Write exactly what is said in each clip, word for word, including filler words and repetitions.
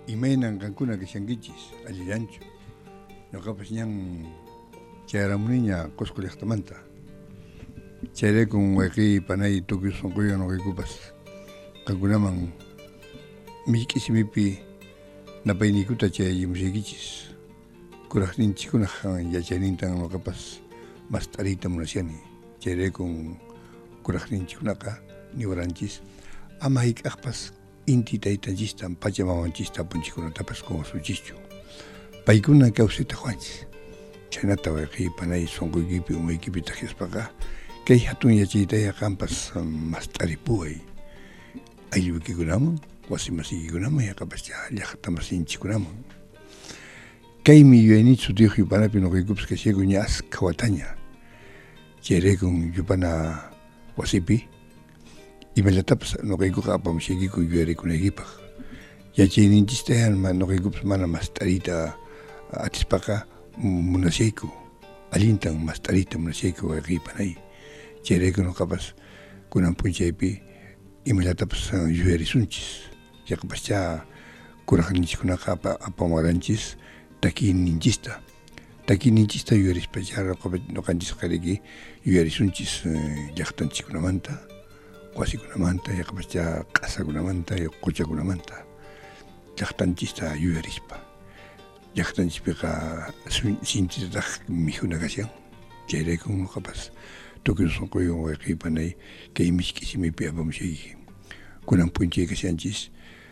Imainan kankuna kashankichis allillanchu. Ñuqapas ñan chayaramuniña Qusqu llaqtamanta. Chayraykun wayqiy panay tukuy sunquyo nuqaykupas kankunaman millk'isimipi napayniykuta chayaymusaykichis. Kuraqninchikkunaq yachaynintan nuqapas mas t'ariyta munashani. Chayraykun kuraqninchikkunaqa niwaranchis ama hayk'aqpas inti taytanchista pachamamanchista punchikkunatapas kawsuchischu. Paykuna kawsayta huanchis. Chaynata wayqiy panay sunquykipi umaykipi taqiaspaqa kay hatun yachaytaya qampas mas t'aripuway. Aylluykikunaman, wasi masiykikunaman, yaqapas llaqta masinchikkunaman. Kaymi yuyayniyta sutiyuq yupanapi nuqaykupas kashayku ña asqa wataña. Chayraykun yupana wasipi imallatapas nuqaykuqa apamushaykiku yuyarikunaykipaq. Yachayninchista nuqaykupas mana mas t'ariyta atispaqa munashayku. Allintan mas t'ariyta munashayku wayqiy panay. Chayraykun nuqapas kunan punchaypi imallatapas yuyarisunchis. Yaqapascha kuraqninchikkunaqa apamaranchis takiyninchista. Takiyninchista yuyarispacha nuqanchis qariki yuyarisunchis llaqtanchikkunamanta, wasikunamanta, yaqapascha q'asakunamanta, quchakunamanta. Llaqtanchista yuyarispa. Llaqtanchikpiqa sinchitataq mijuna kashan. Chayraykun nuqapas tukuy sunquyo wayqiy panay kay misk'isimipi apamushayki. Kunan punchay kashanchis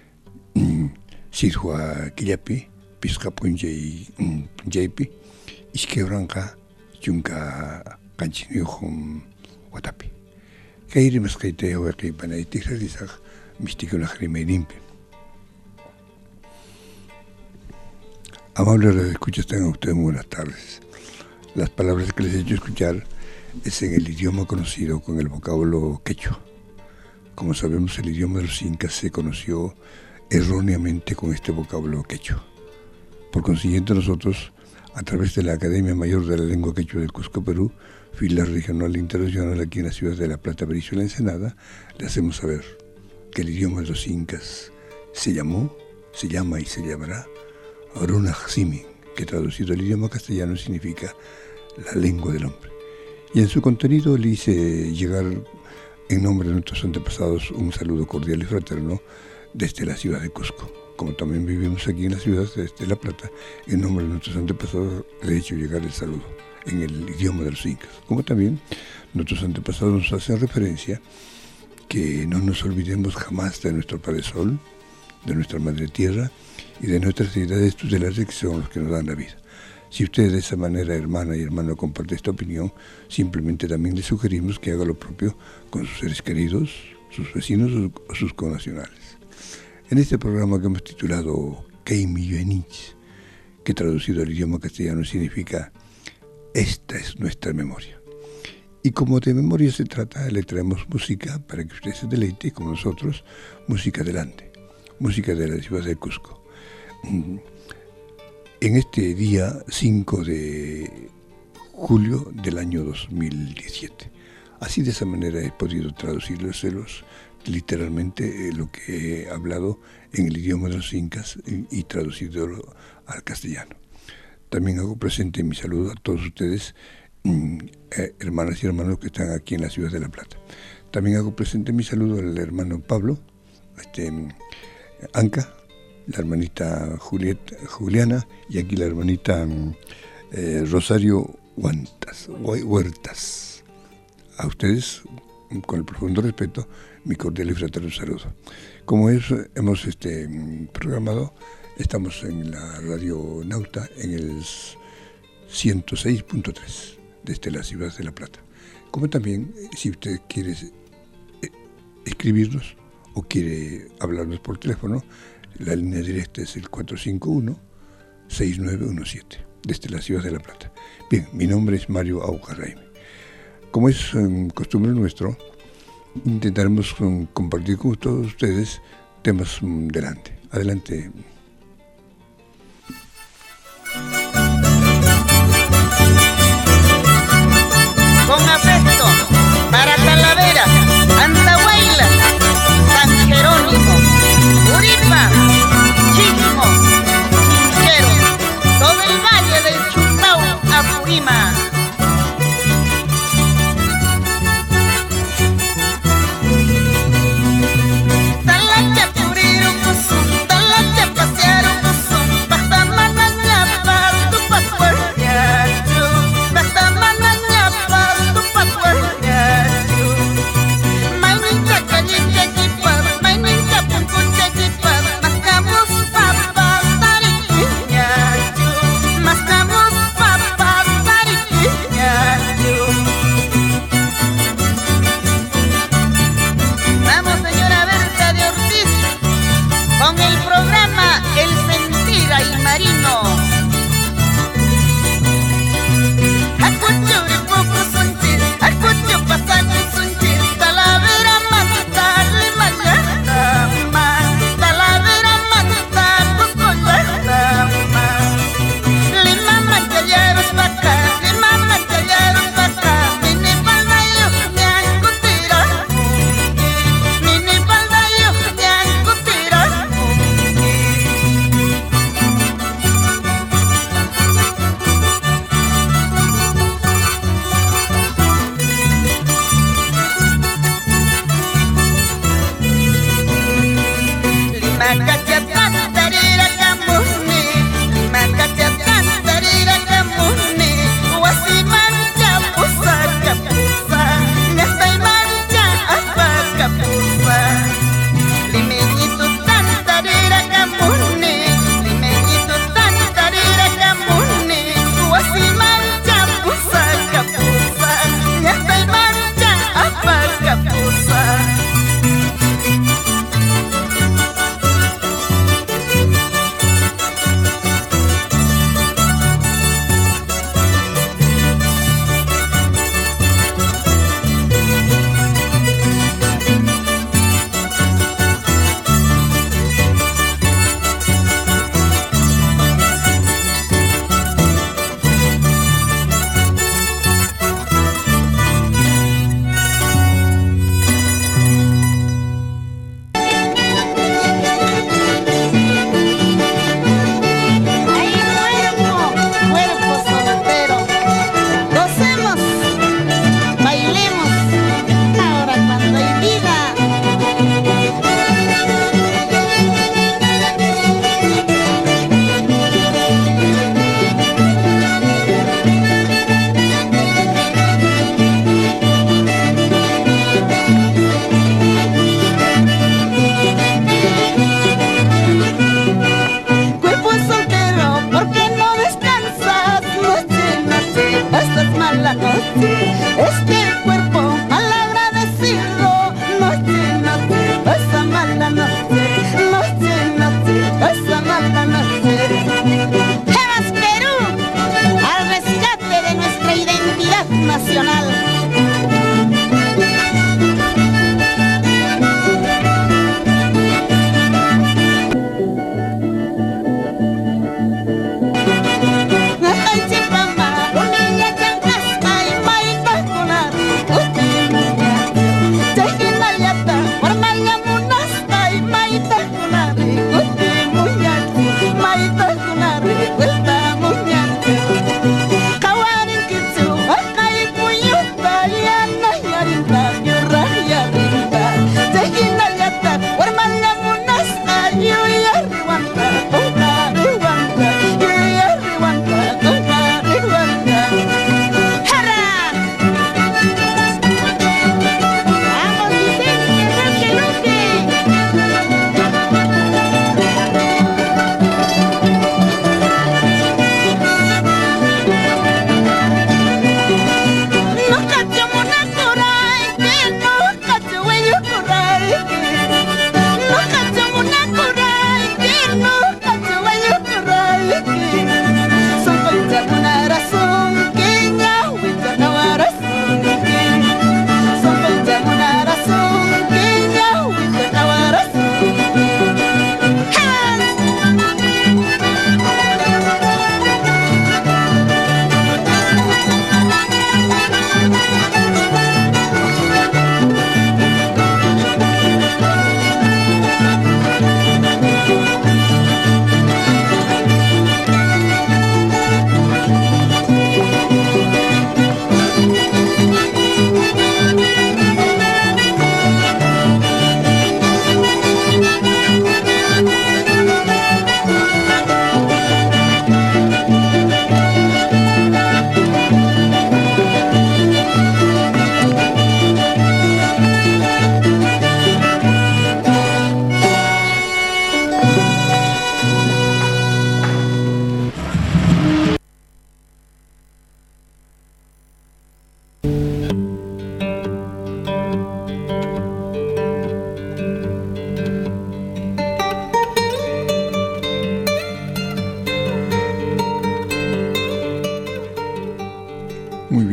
sirwa killapi pisqa punchay punchaypi iskay uranqa chunka qanchiniyuq watapi. Kay rimasqayta wayqiy panay tiqrarisaq mistikunaq rimayninpi. Amables radioescuchas, tengan ustedes muy buenas tardes. Las palabras que les he hecho escuchar es en el idioma conocido con el vocablo quechua. Como sabemos, el idioma de los incas se conoció erróneamente con este vocablo quechua. Por consiguiente, nosotros, a través de la Academia Mayor de la Lengua Quechua del Cusco, Perú, filial regional e internacional aquí en la ciudad de La Plata, Berisso y La Ensenada, le hacemos saber que el idioma de los incas se llamó, se llama y se llamará Runajsimin, que traducido al idioma castellano significa la lengua del hombre. Y en su contenido le hice llegar en nombre de nuestros antepasados un saludo cordial y fraterno desde la ciudad de Cusco. Como también vivimos aquí en la ciudad de La Plata, en nombre de nuestros antepasados le he hecho llegar el saludo en el idioma de los incas. Como también nuestros antepasados nos hacen referencia que no nos olvidemos jamás de nuestro Padre Sol, de nuestra Madre Tierra y de nuestras deidades tutelares que son los que nos dan la vida. Si usted de esa manera, hermana y hermano, comparte esta opinión, simplemente también le sugerimos que haga lo propio con sus seres queridos, sus vecinos o sus connacionales. En este programa que hemos titulado Keimi Yuenich, que traducido al idioma castellano significa esta es nuestra memoria. Y como de memoria se trata, le traemos música para que usted se deleite como nosotros, música adelante, música de la ciudad de Cusco. En este día cinco de julio del año dos mil diecisiete. Así de esa manera he podido traducirlos literalmente eh, lo que he hablado en el idioma de los incas y, y traducido al castellano. También hago presente mi saludo a todos ustedes, mm, eh, hermanas y hermanos que están aquí en la ciudad de La Plata. También hago presente mi saludo al hermano Pablo, este, Anca, la hermanita Julieta, Juliana, y aquí la hermanita eh, Rosario Huertas, Huertas. A ustedes, con el profundo respeto, mi cordial y fraterno saludo. Como es, hemos este, programado, estamos en la Radio Nauta, en el ciento seis punto tres, desde la ciudad de La Plata. Como también, si usted quiere eh, escribirnos o quiere hablarnos por teléfono, la línea directa es el cuatro cinco uno, seis nueve uno siete, desde la ciudad de La Plata. Bien, mi nombre es Mario Aucarraime. Como es um, costumbre nuestro, intentaremos um, compartir con todos ustedes temas um, delante. Adelante. Con afecto, para Talavera, Andahuayla, San Jerónimo, Uripa, Chismo,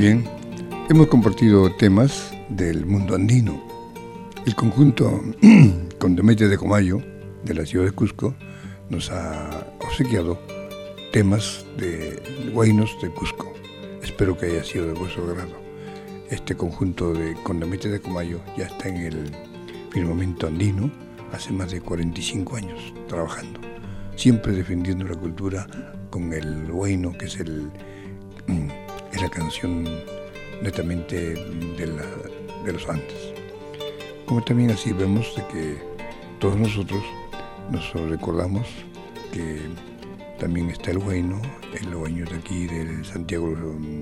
Bien, hemos compartido temas del mundo andino. El conjunto Condomete de Comayo, de la ciudad de Cusco, nos ha obsequiado temas de huaynos de Cusco. Espero que haya sido de vuestro agrado. Este conjunto de Condomete de Comayo ya está en el firmamento andino hace más de cuarenta y cinco años trabajando, siempre defendiendo la cultura con el huayno, que es, el, es la canción netamente de, la, de los Andes. Como también así vemos de que todos nosotros nos recordamos que también está el huayno, el huayno de aquí de Santiago,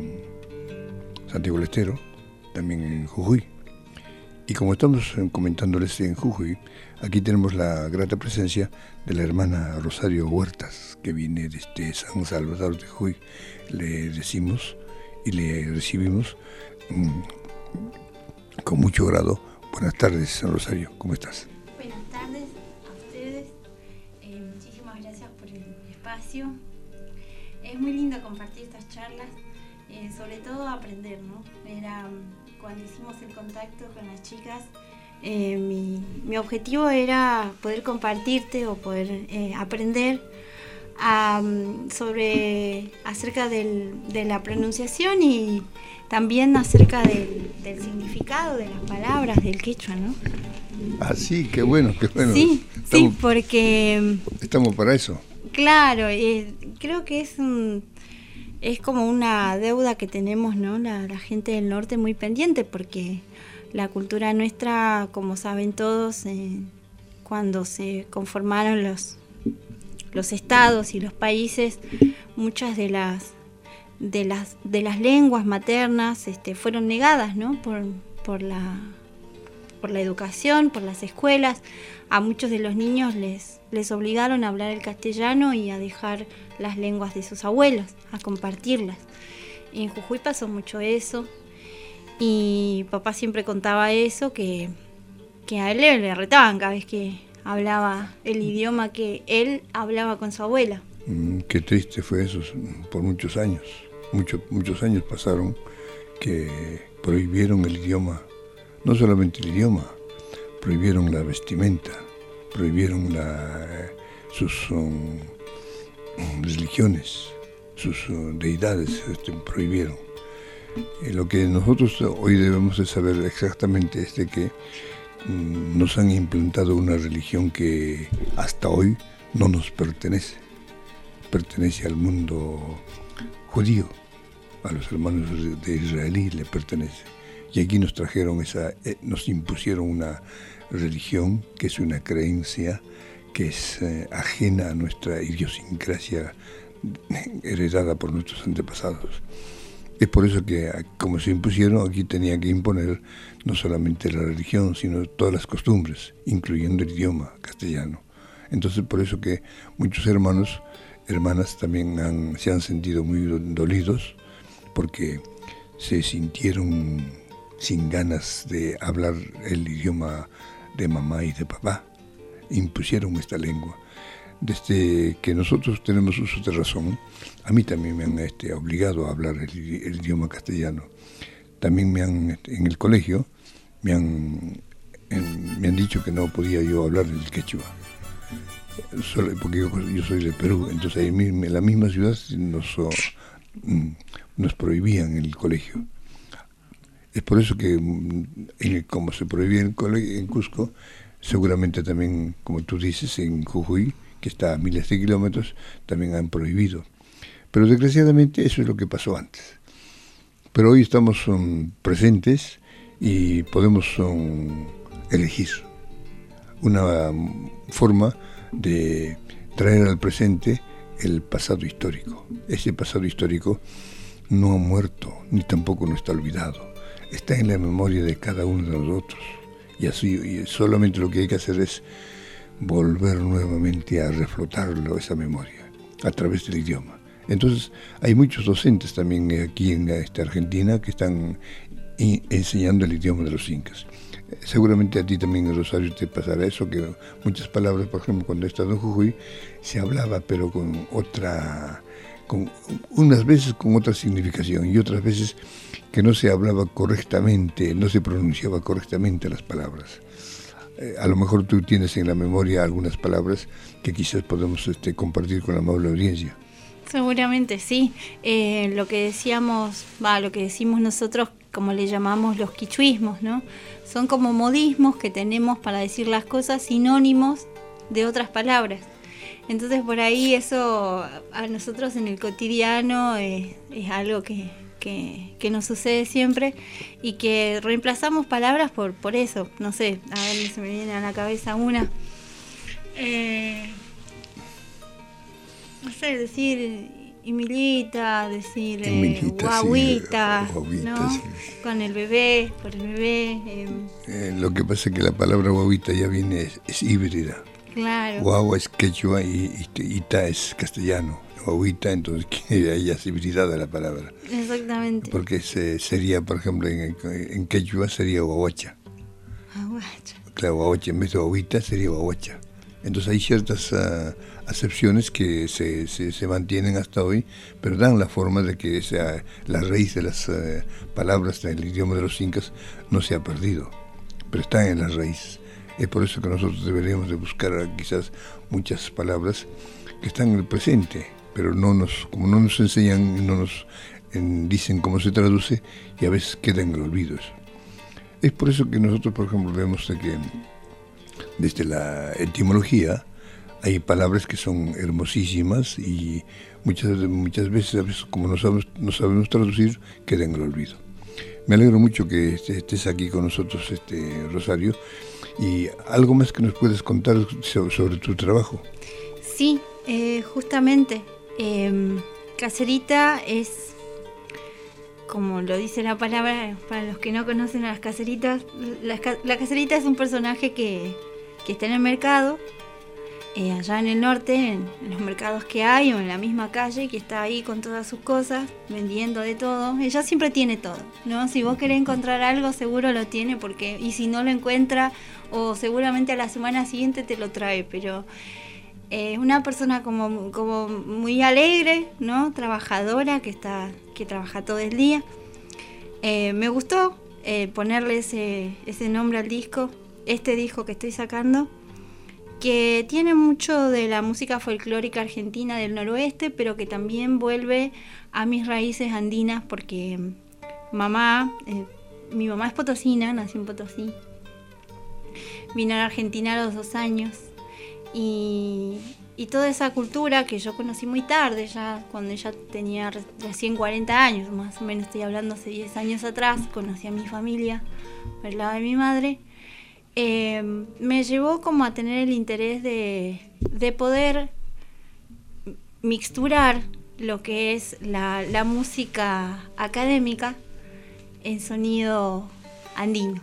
Santiago del Estero, también en Jujuy. Y como estamos comentándoles en Jujuy, aquí tenemos la grata presencia de la hermana Rosario Huertas, que viene desde San Salvador de Jujuy. Le decimos y le recibimos mmm, con mucho grado. Buenas tardes, Rosario, ¿cómo estás? Buenas tardes a ustedes, eh, muchísimas gracias por el espacio. Es muy lindo compartir estas charlas, eh, sobre todo aprender, ¿no? Era, cuando hicimos el contacto con las chicas, eh, mi, mi objetivo era poder compartirte o poder eh, aprender um, sobre acerca del, de la pronunciación y también acerca del, del significado de las palabras del quechua, ¿no? Ah, sí, qué bueno, qué bueno. Sí, estamos, sí, porque... Estamos para eso. Claro, eh, creo que es un, es como una deuda que tenemos, ¿no? La, la gente del norte muy pendiente, porque la cultura nuestra, como saben todos, eh, cuando se conformaron los, los estados y los países, muchas de las de las de las lenguas maternas este, fueron negadas, ¿no? por, por la por la educación, por las escuelas. A muchos de los niños les, les obligaron a hablar el castellano y a dejar las lenguas de sus abuelos, a compartirlas. En Jujuy pasó mucho eso, y papá siempre contaba eso, que, que a él le, le retaban cada vez que hablaba el idioma que él hablaba con su abuela. Mm, qué triste fue eso, por muchos años. Muchos, muchos años pasaron que prohibieron el idioma, no solamente el idioma, prohibieron la vestimenta, prohibieron la, sus um, religiones, sus uh, deidades, este, prohibieron. Y lo que nosotros hoy debemos de saber exactamente es de que um, nos han implantado una religión que hasta hoy no nos pertenece, pertenece al mundo judío, a los hermanos de Israelí le pertenece. Y aquí nos trajeron esa, eh, nos impusieron una religión que es una creencia que es eh, ajena a nuestra idiosincrasia heredada por nuestros antepasados. Es por eso que, como se impusieron, aquí tenía que imponer no solamente la religión, sino todas las costumbres, incluyendo el idioma castellano. Entonces, por eso que muchos hermanos, hermanas también han, se han sentido muy dolidos, porque se sintieron sin ganas de hablar el idioma de mamá y de papá. Impusieron esta lengua. Desde que nosotros tenemos uso de razón, a mí también me han este, obligado a hablar el, el idioma castellano. También me han, en el colegio, me han, en, me han dicho que no podía yo hablar el quechua, solo porque yo, yo soy de Perú. Entonces ahí mismo, en la misma ciudad nos... nos prohibían en el colegio. Es por eso que, en, como se prohibía en, colegio, en Cusco, seguramente también, como tú dices, en Jujuy, que está a miles de kilómetros, también han prohibido. Pero desgraciadamente eso es lo que pasó antes. Pero hoy estamos um, presentes y podemos um, elegir una um, forma de traer al presente el pasado histórico. Ese pasado histórico no ha muerto, ni tampoco no está olvidado. Está en la memoria de cada uno de nosotros. Y así, y solamente lo que hay que hacer es volver nuevamente a reflotarlo, esa memoria, a través del idioma. Entonces, hay muchos docentes también aquí en esta Argentina que están enseñando el idioma de los incas. Seguramente a ti también, Rosario, te pasará eso, que muchas palabras, por ejemplo, cuando he estado en Jujuy, se hablaba, pero con otra, con unas veces con otra significación y otras veces que no se hablaba correctamente, no se pronunciaba correctamente las palabras. Eh, a lo mejor tú tienes en la memoria algunas palabras que quizás podemos este, compartir con la amable audiencia. Seguramente sí. Eh, lo que decíamos, va, lo que decimos nosotros, como le llamamos los quichuismos, ¿no? Son como modismos que tenemos para decir las cosas, sinónimos de otras palabras. Entonces por ahí eso a nosotros en el cotidiano es, es algo que, que, que nos sucede siempre y que reemplazamos palabras por, por eso. No sé, a ver, se me viene a la cabeza una. Eh, no sé, decir Emilita, decir eh, guaguita, sí, guaguita, ¿no? Sí. Con el bebé, por el bebé. Eh. Eh, lo que pasa es que la palabra guaguita ya viene, es, es híbrida. Claro. Guagua es quechua y, y ita es castellano. Guaguita, entonces ahí ya es hibridada la palabra. Exactamente. Porque se, sería, por ejemplo, en, en quechua sería guaguacha. Guaguacha. Claro, guaguacha en vez de guaguita sería guaguacha. Entonces hay ciertas uh, acepciones que se, se, se mantienen hasta hoy, pero dan la forma de que sea, la raíz de las uh, palabras del idioma de los incas no se ha perdido, pero están en la raíz. Es por eso que nosotros deberíamos de buscar quizás muchas palabras que están en el presente, pero no nos, como no nos enseñan, no nos en, dicen cómo se traduce y a veces queda en el olvido eso. Es por eso que nosotros, por ejemplo, vemos de que desde la etimología hay palabras que son hermosísimas y muchas, muchas veces, a veces como no sabemos, no sabemos traducir, queda en el olvido. Me alegro mucho que estés aquí con nosotros, este, Rosario. ¿Y algo más que nos puedes contar sobre tu trabajo? Sí, eh, justamente. Eh, caserita es, como lo dice la palabra, para los que no conocen a las caseritas, la, la caserita es un personaje que, que está en el mercado, eh, allá en el norte, en, en los mercados que hay o en la misma calle, que está ahí con todas sus cosas, vendiendo de todo. Ella siempre tiene todo, ¿no? Si vos querés encontrar algo, seguro lo tiene, porque y si no lo encuentra, o seguramente a la semana siguiente te lo trae, pero es eh, una persona como, como muy alegre, ¿no? Trabajadora, que está que trabaja todo el día. Eh, me gustó eh, ponerle ese, ese nombre al disco, este disco que estoy sacando, que tiene mucho de la música folclórica argentina del noroeste, pero que también vuelve a mis raíces andinas, porque mamá, eh, mi mamá es potosina, nació en Potosí, vino a la Argentina a los dos años, y, y toda esa cultura que yo conocí muy tarde, ya cuando ella tenía recién cuarenta años, más o menos estoy hablando hace diez años atrás, conocí a mi familia por el lado de mi madre. Eh, me llevó como a tener el interés de, de poder mixturar lo que es la, la música académica en sonido andino.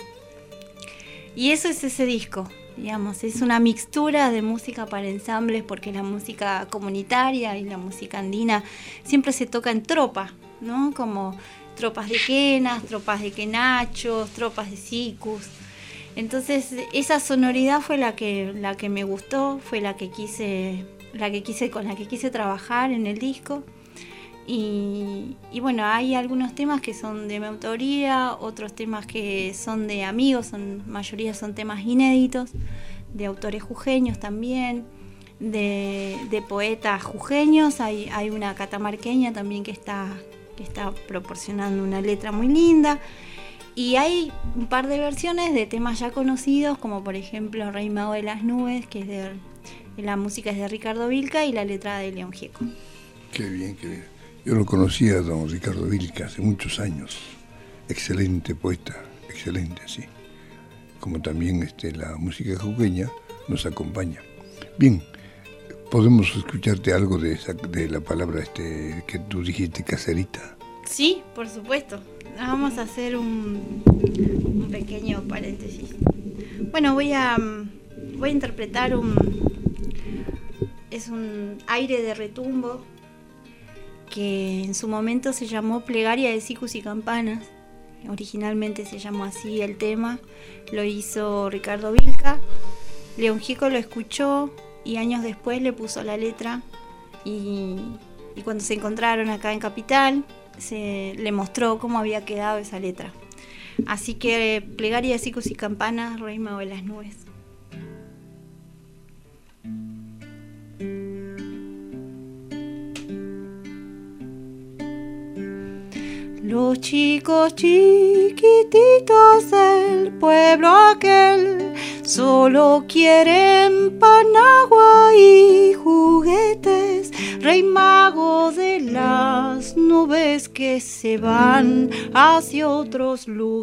Y eso es ese disco, digamos, es una mixtura de música para ensambles, porque la música comunitaria y la música andina siempre se toca en tropa, ¿no? Como tropas de quenas, tropas de quenachos, tropas de sicus. Entonces esa sonoridad fue la que la que me gustó, fue la que quise, la que quise con la que quise trabajar en el disco. Y, y bueno, hay algunos temas que son de mi autoría, otros temas que son de amigos, son mayoría son temas inéditos, de autores jujeños también, de, de poetas jujeños. Hay, hay una catamarqueña también que está, que está proporcionando una letra muy linda. Y hay un par de versiones de temas ya conocidos, como por ejemplo Rey Mago de las Nubes, que es de, la música es de Ricardo Vilca y la letra de León Gieco. Qué bien, qué bien. Yo lo conocía a don Ricardo Vilca hace muchos años. Excelente poeta, excelente, sí. Como también este, la música jujeña nos acompaña. Bien, ¿podemos escucharte algo de, esa, de la palabra este, que tú dijiste, caserita? Sí, por supuesto. Vamos a hacer un, un pequeño paréntesis. Bueno, voy a, voy a interpretar un... Es un aire de retumbo que en su momento se llamó Plegaria de Sicus y Campanas. Originalmente se llamó así el tema. Lo hizo Ricardo Vilca. León Gieco lo escuchó y años después le puso la letra. Y, y cuando se encontraron acá en Capital, se le mostró cómo había quedado esa letra. Así que plegaria de cicos y campanas, Rey Mago de las Nubes. Los chicos chiquititos del pueblo aquel solo quieren pan, agua y juguetes. Rey Mago de las Nubes que se van hacia otros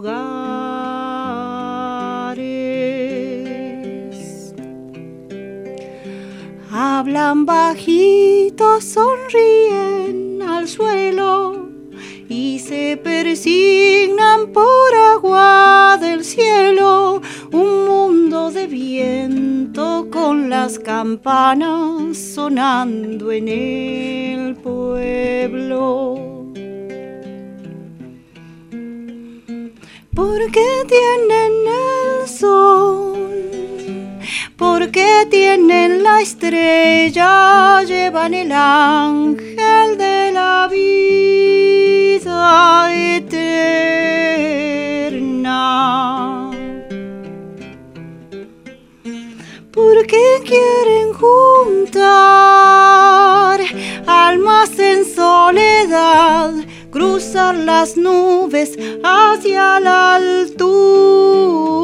lugares. Hablan bajito, sonríen al suelo y se persignan por agua del cielo. Un mundo de viento con las campanas sonando en el pueblo. Porque tienen el sol, porque tienen la estrella, llevan el ángel de la vida eterna. Porque quieren juntar almas en soledad, cruzar las nubes hacia la altura.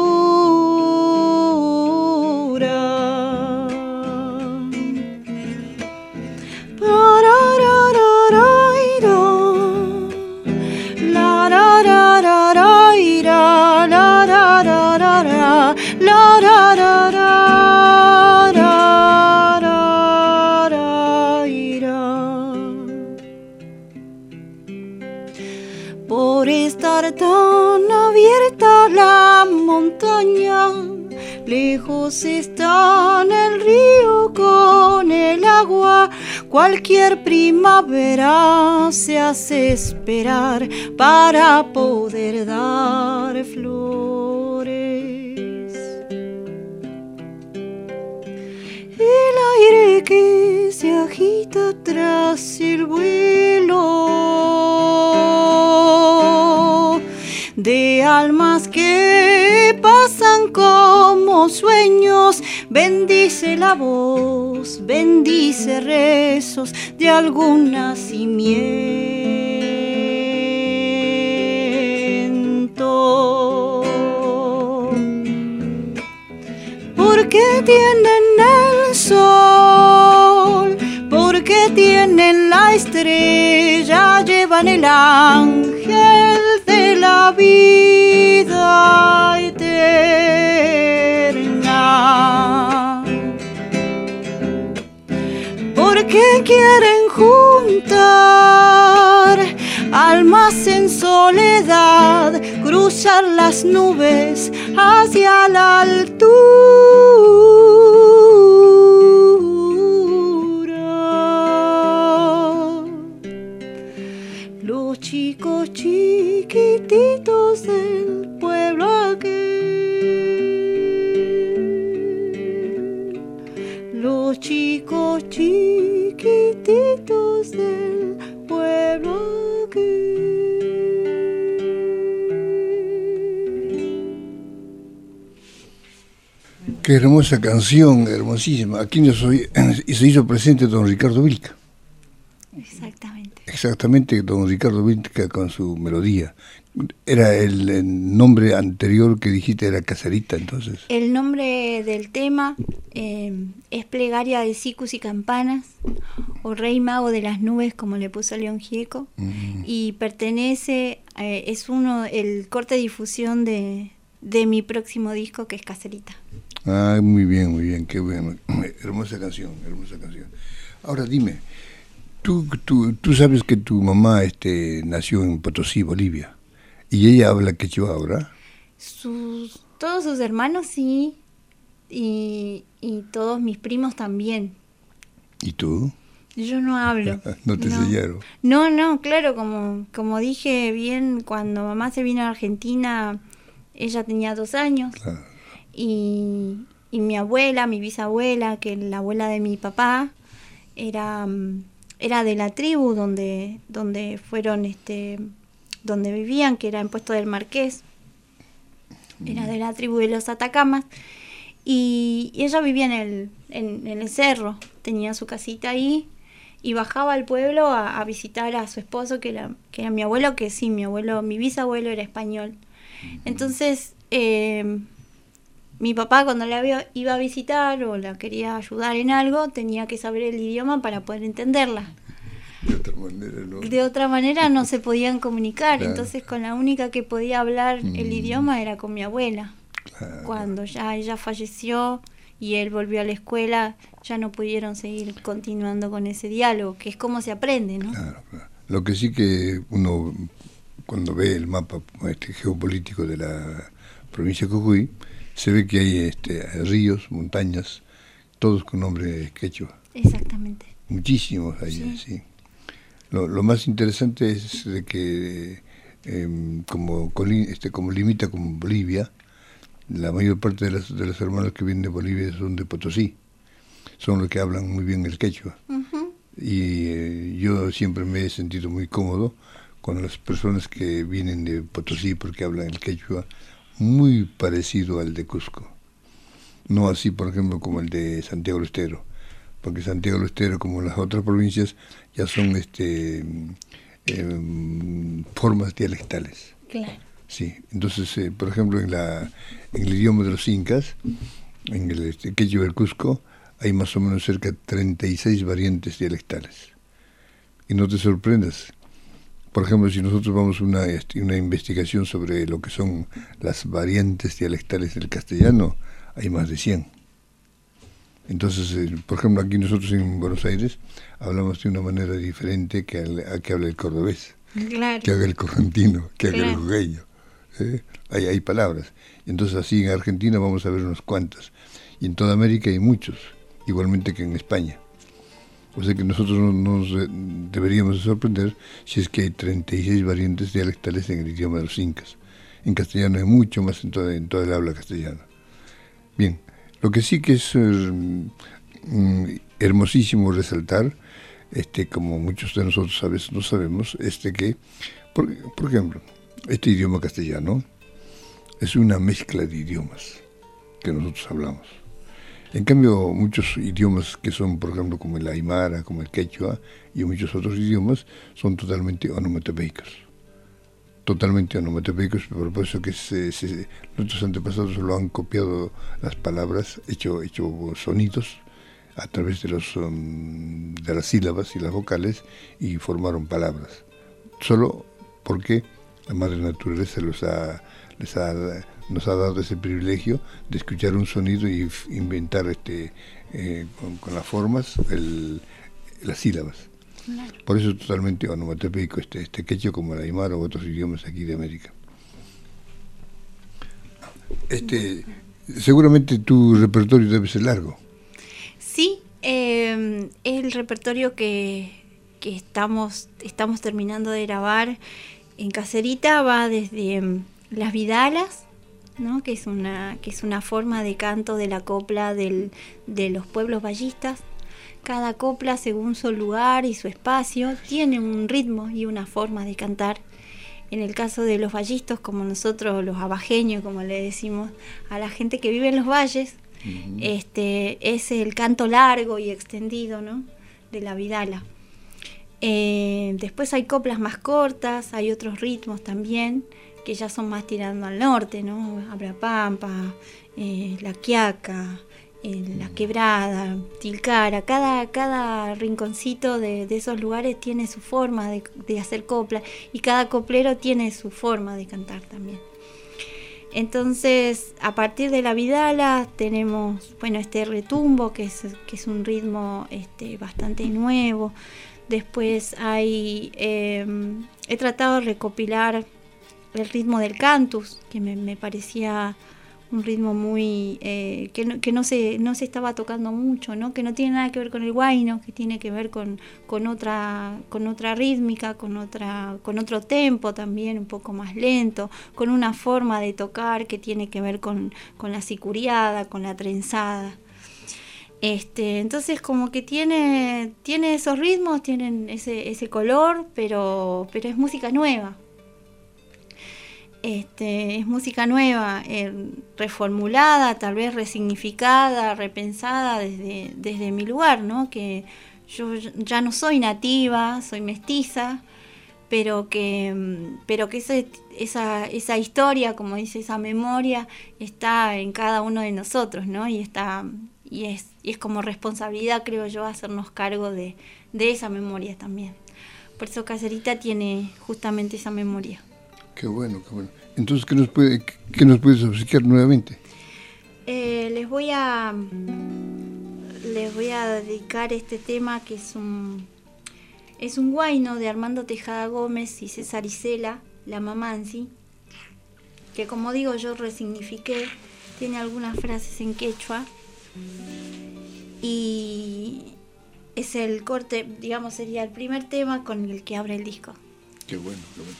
Por estar tan abierta la montaña, lejos está el río con el agua. Cualquier primavera se hace esperar para poder dar flores. El aire que se agita tras el vuelo de almas que pasan como sueños, bendice la voz, bendice rezos de algún nacimiento. Porque tienen el sol, porque tienen la estrella, llevan el ángel de la vida eterna. Porque quieren juntar almas en soledad, cruzar las nubes hacia la altura. Los chicos chiquititos del pueblo aquel, los chicos chiquititos del pueblo aquel. Qué hermosa canción, hermosísima. Aquí nos hoy, se hizo presente don Ricardo Vilca. Exactamente. Exactamente, don Ricardo Vilca con su melodía. Era el, el nombre anterior que dijiste, era Caserita, entonces. El nombre del tema eh, es Plegaria de Cicus y Campanas, o Rey Mago de las Nubes, como le puso León Gieco, mm. y pertenece, eh, es uno, el corte de difusión de, de mi próximo disco, que es Caserita. Ah, muy bien, muy bien, qué bueno. Hermosa canción, hermosa canción. Ahora dime, tú, tú, tú sabes que tu mamá este, nació en Potosí, Bolivia, y ella habla quechua ahora. Sus, todos sus hermanos sí, y, y todos mis primos también. ¿Y tú? Yo no hablo. ¿No te no. enseñaron? No, no, claro, como, como dije bien, cuando mamá se vino a Argentina, ella tenía dos años. Claro. Y, y mi abuela, mi bisabuela, que es la abuela de mi papá, era um, era de la tribu donde, donde fueron, este, donde vivían, que era en Puesto del Marqués, era de la tribu de los Atacamas, y, y ella vivía en el, en, en el cerro, tenía su casita ahí, y bajaba al pueblo a, a visitar a su esposo, que era, que era mi abuelo, que sí, mi abuelo, mi bisabuelo era español. Entonces, eh, mi papá cuando la había, iba a visitar o la quería ayudar en algo, tenía que saber el idioma para poder entenderla. De otra manera no. De otra manera no se podían comunicar, Claro. entonces con la única que podía hablar Mm. el idioma era con mi abuela. Claro. Cuando ya ella falleció y él volvió a la escuela, ya no pudieron seguir continuando con ese diálogo, que es como se aprende, ¿no? Claro, claro. Lo que sí que uno, cuando ve el mapa este, geopolítico de la provincia de Jujuy, se ve que hay este, ríos, montañas, todos con nombre quechua. Exactamente. Muchísimos hay, sí. sí. Lo, lo más interesante es de que eh, como, coli- este, como limita con Bolivia, la mayor parte de, las, de los hermanos que vienen de Bolivia son de Potosí, son los que hablan muy bien el quechua. Uh-huh. Y eh, yo siempre me he sentido muy cómodo con las personas que vienen de Potosí porque hablan el quechua muy parecido al de Cusco. No así, por ejemplo, como el de Santiago del Estero, porque Santiago del Estero, como las otras provincias, ya son este eh, formas dialectales. Claro. Sí, entonces, eh, por ejemplo, en la en el idioma de los incas, en el este, quechua del Cusco, hay más o menos cerca de treinta y seis variantes dialectales. Y no te sorprendas. Por ejemplo, si nosotros vamos a una, este, una investigación sobre lo que son las variantes dialectales del castellano, hay más de cien. Entonces, eh, por ejemplo, aquí nosotros en Buenos Aires hablamos de una manera diferente que al, a que habla el cordobés, Claro. que haga el correntino, que haga Claro. el jujeño. ¿eh? Hay, hay palabras. Y entonces así en Argentina vamos a ver unas cuantas. Y en toda América hay muchos, igualmente que en España. O sea que nosotros no nos eh, deberíamos sorprender si es que hay treinta y seis variantes dialectales en el idioma de los incas. En castellano hay mucho más en toda, en toda el habla castellana. Bien, lo que sí que es eh, mm, hermosísimo resaltar, este, como muchos de nosotros a veces no sabemos, este que, por, por ejemplo, este idioma castellano es una mezcla de idiomas que nosotros hablamos. En cambio, muchos idiomas que son, por ejemplo, como el aymara, como el quechua y muchos otros idiomas, son totalmente onomatopeicos. Totalmente onomatopeicos, por eso que se, se, nuestros antepasados lo han copiado las palabras, hecho, hecho sonidos a través de, los, um, de las sílabas y las vocales y formaron palabras. Solo porque la madre naturaleza los ha, les ha, nos ha dado ese privilegio de escuchar un sonido y f- inventar este, eh, con, con las formas el, las sílabas. Claro. Por eso es totalmente onomatopeico este, este quechua como el aymara o otros idiomas aquí de América. Este, seguramente tu repertorio debe ser largo. Sí, eh, es el repertorio que, que estamos, estamos terminando de grabar en Caserita. Va desde um, las vidalas, ¿no? que, es una, que es una forma de canto de la copla del, de los pueblos vallistas. Cada copla, según su lugar y su espacio, tiene un ritmo y una forma de cantar. En el caso de los vallistas, como nosotros, los abajeños, como le decimos a la gente que vive en los valles, uh-huh. este, es el canto largo y extendido, ¿no? de la vidala. Eh, después hay coplas más cortas, hay otros ritmos también, que ya son más tirando al norte, ¿no? Abrapampa, eh, la quiaca, eh, la quebrada, Tilcara. Cada, cada rinconcito de, de esos lugares tiene su forma de, de hacer copla, y cada coplero tiene su forma de cantar también. Entonces, a partir de la vidala tenemos, bueno, este retumbo, que es, que es un ritmo este, bastante nuevo. Después hay, eh, he tratado de recopilar el ritmo del cantus, que me, me parecía un ritmo muy eh, que, no, que no se no se estaba tocando mucho, ¿no? Que no tiene nada que ver con el huayno, que tiene que ver con, con otra con otra rítmica, con otra con otro tempo también un poco más lento, con una forma de tocar que tiene que ver con, con la sicuriada, con la trenzada. Este, entonces como que tiene, tiene esos ritmos, tienen ese, ese color, pero, pero es música nueva. Este, es música nueva, eh, reformulada, tal vez resignificada, repensada desde, desde mi lugar, ¿no? Que yo ya no soy nativa, soy mestiza, pero que, pero que ese, esa, esa historia, como dice, esa memoria, está en cada uno de nosotros, ¿no? Y está, y es, y es como responsabilidad, creo yo, hacernos cargo de, de esa memoria también. Por eso Caserita tiene justamente esa memoria. Qué bueno, qué bueno. Entonces, ¿qué nos puede, qué nos puedes obsequiar nuevamente? Eh, les voy a les voy a dedicar este tema que es un es un huayno de Armando Tejada Gómez y César Isela, La Mamansi, que como digo yo resignifiqué, tiene algunas frases en quechua y es el corte, digamos, sería el primer tema con el que abre el disco. Qué bueno, qué bueno.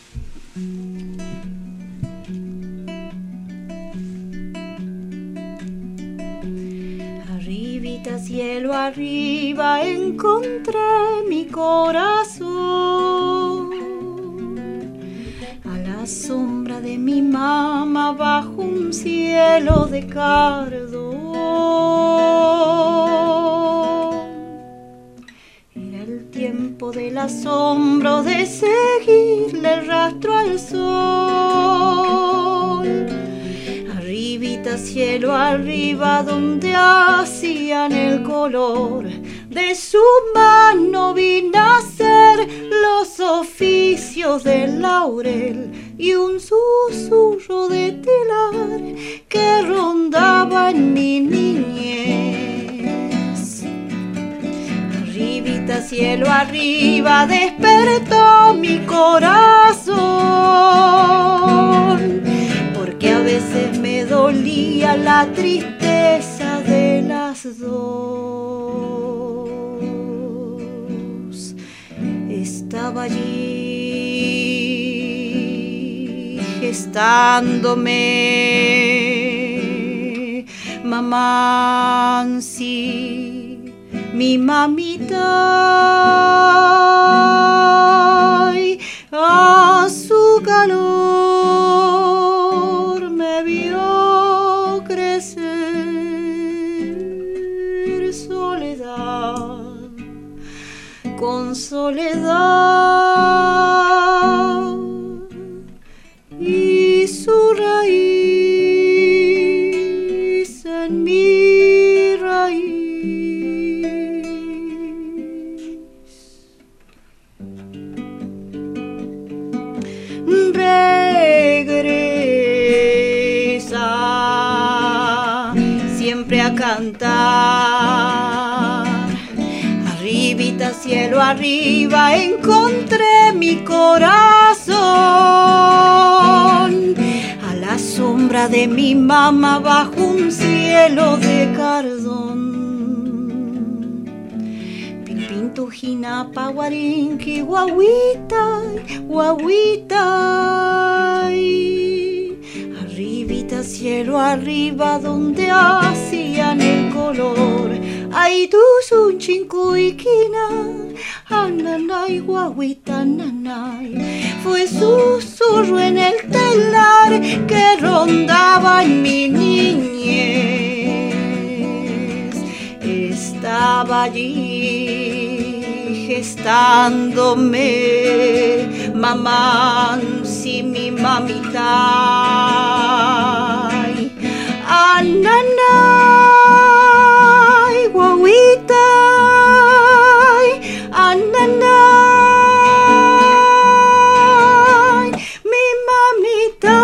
Arribita, cielo arriba, encontré mi corazón a la sombra de mi mamá bajo un cielo de cardón. Era el tiempo del asombro de seguirle el rastro al sol. Arribita, cielo arriba, donde hacían el color de su mano vi nacer los oficios del laurel y un susurro de telar que rondaba en mi niñez. Arribita, cielo arriba, despertó mi corazón, porque a veces me dolía la tristeza de las dos. Estaba allí gestándome Mamansi, mi mamita, y a su calor me vio crecer. Soledad con soledad y su raíz en mi raíz. Regresa siempre a cantar. Arribita, cielo arriba, encontré mi corazón a la sombra de mi mamá bajo un cielo de cardón. Pimpintujina, paguarinqui, guaguita, guaguita. Arribita, cielo arriba, donde hacían el color. Ay, tú un chincuiquina, ananay, guaguita, nanay. Fue susurro en el telar que rondaba en mi niñez. Estaba allí gestándome Mamansi, mi mamita. Ananay, guaguita, ananay, mi mamita.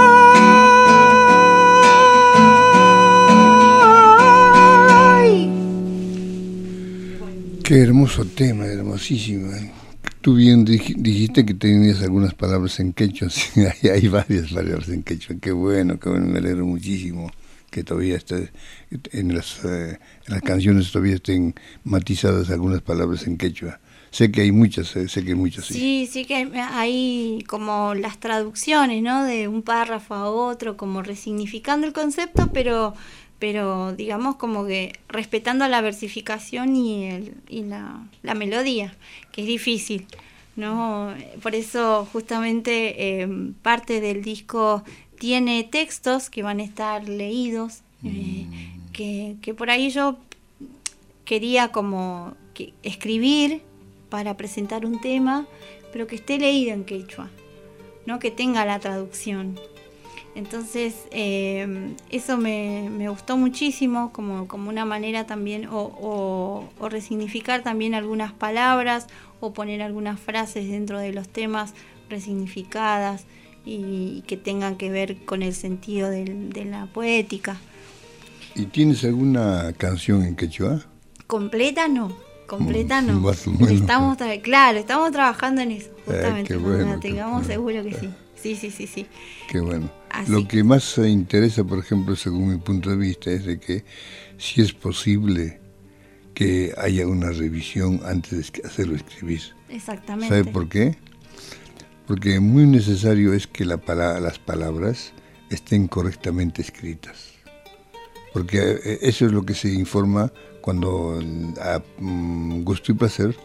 Qué hermoso tema, hermosísimo. Tú bien dijiste que tenías algunas palabras en quechua, sí, hay, hay varias palabras en quechua. Qué bueno, qué bueno, me alegro muchísimo que todavía está en las, eh, en las canciones todavía estén matizadas algunas palabras en quechua. Sé que hay muchas, eh, sé que hay muchas, sí. Sí, sí que hay como las traducciones, ¿no? De un párrafo a otro, como resignificando el concepto, pero, pero digamos como que respetando la versificación y, el, y la, la melodía, que es difícil, ¿no? Por eso justamente eh, parte del disco tiene textos que van a estar leídos, eh, mm. que, que por ahí yo quería como que escribir para presentar un tema, pero que esté leído en quechua, ¿no? Que tenga la traducción. Entonces eh, eso me, me gustó muchísimo, como, como una manera también, o, o, o resignificar también algunas palabras, o poner algunas frases dentro de los temas resignificadas y, y que tengan que ver con el sentido del, de la poética. ¿Y tienes alguna canción en quechua? Completa no, completa no. Más o menos. Estamos, claro, estamos trabajando en eso, justamente, eh, bueno, cuando la tengamos qué, seguro que sí. Sí, sí, sí, sí. Qué bueno. Así. Lo que más interesa, por ejemplo, según mi punto de vista, es de que si es posible que haya una revisión antes de hacerlo escribir. Exactamente. ¿Sabe por qué? Porque muy necesario es que la, las palabras estén correctamente escritas. Porque eso es lo que se informa cuando a um, gusto y placer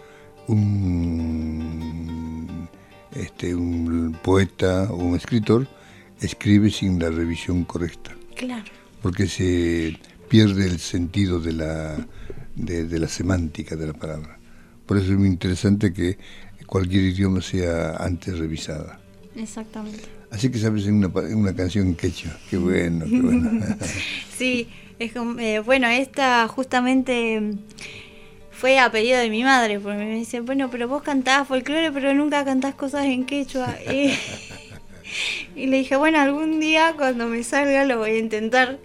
un, este, un poeta o un escritor escribe sin la revisión correcta. Claro. Porque se pierde el sentido de la, de, de la semántica de la palabra. Por eso es muy interesante que cualquier idioma sea antes revisada. Exactamente. Así que sabes en una, en una canción en quechua. Qué bueno, qué bueno. Sí, es como, eh, bueno, esta justamente fue a pedido de mi madre, porque me dice, bueno, pero vos cantás folclore, pero nunca cantás cosas en quechua. Y, y le dije, bueno, algún día cuando me salga lo voy a intentar.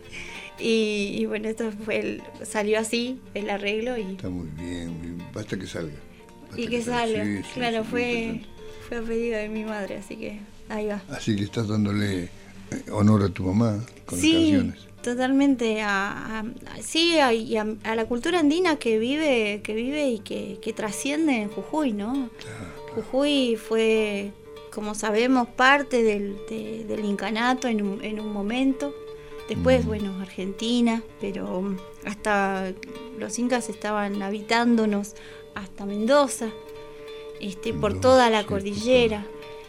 Y, y bueno, esto fue el, salió así, el arreglo. Y está muy bien, muy bien. Basta que salga. Basta y que, que salga, sí, sí, claro, sí, fue, fue a pedido de mi madre, así que ahí va. Así que estás dándole honor a tu mamá con sí, las canciones. Totalmente, a, a, sí, a, a, a la cultura andina que vive, que vive y que, que trasciende en Jujuy, ¿no? Claro, claro. Jujuy fue, como sabemos, parte del, de, del incanato en un, en un momento. Después, mm. bueno, Argentina, pero hasta los incas estaban habitándonos hasta Mendoza, este, por toda la cordillera.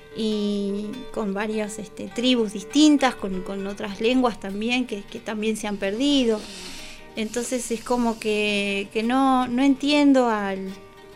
Y con varias este, tribus distintas, con, con otras lenguas también, que, que también se han perdido. Entonces es como que, que no, no entiendo al,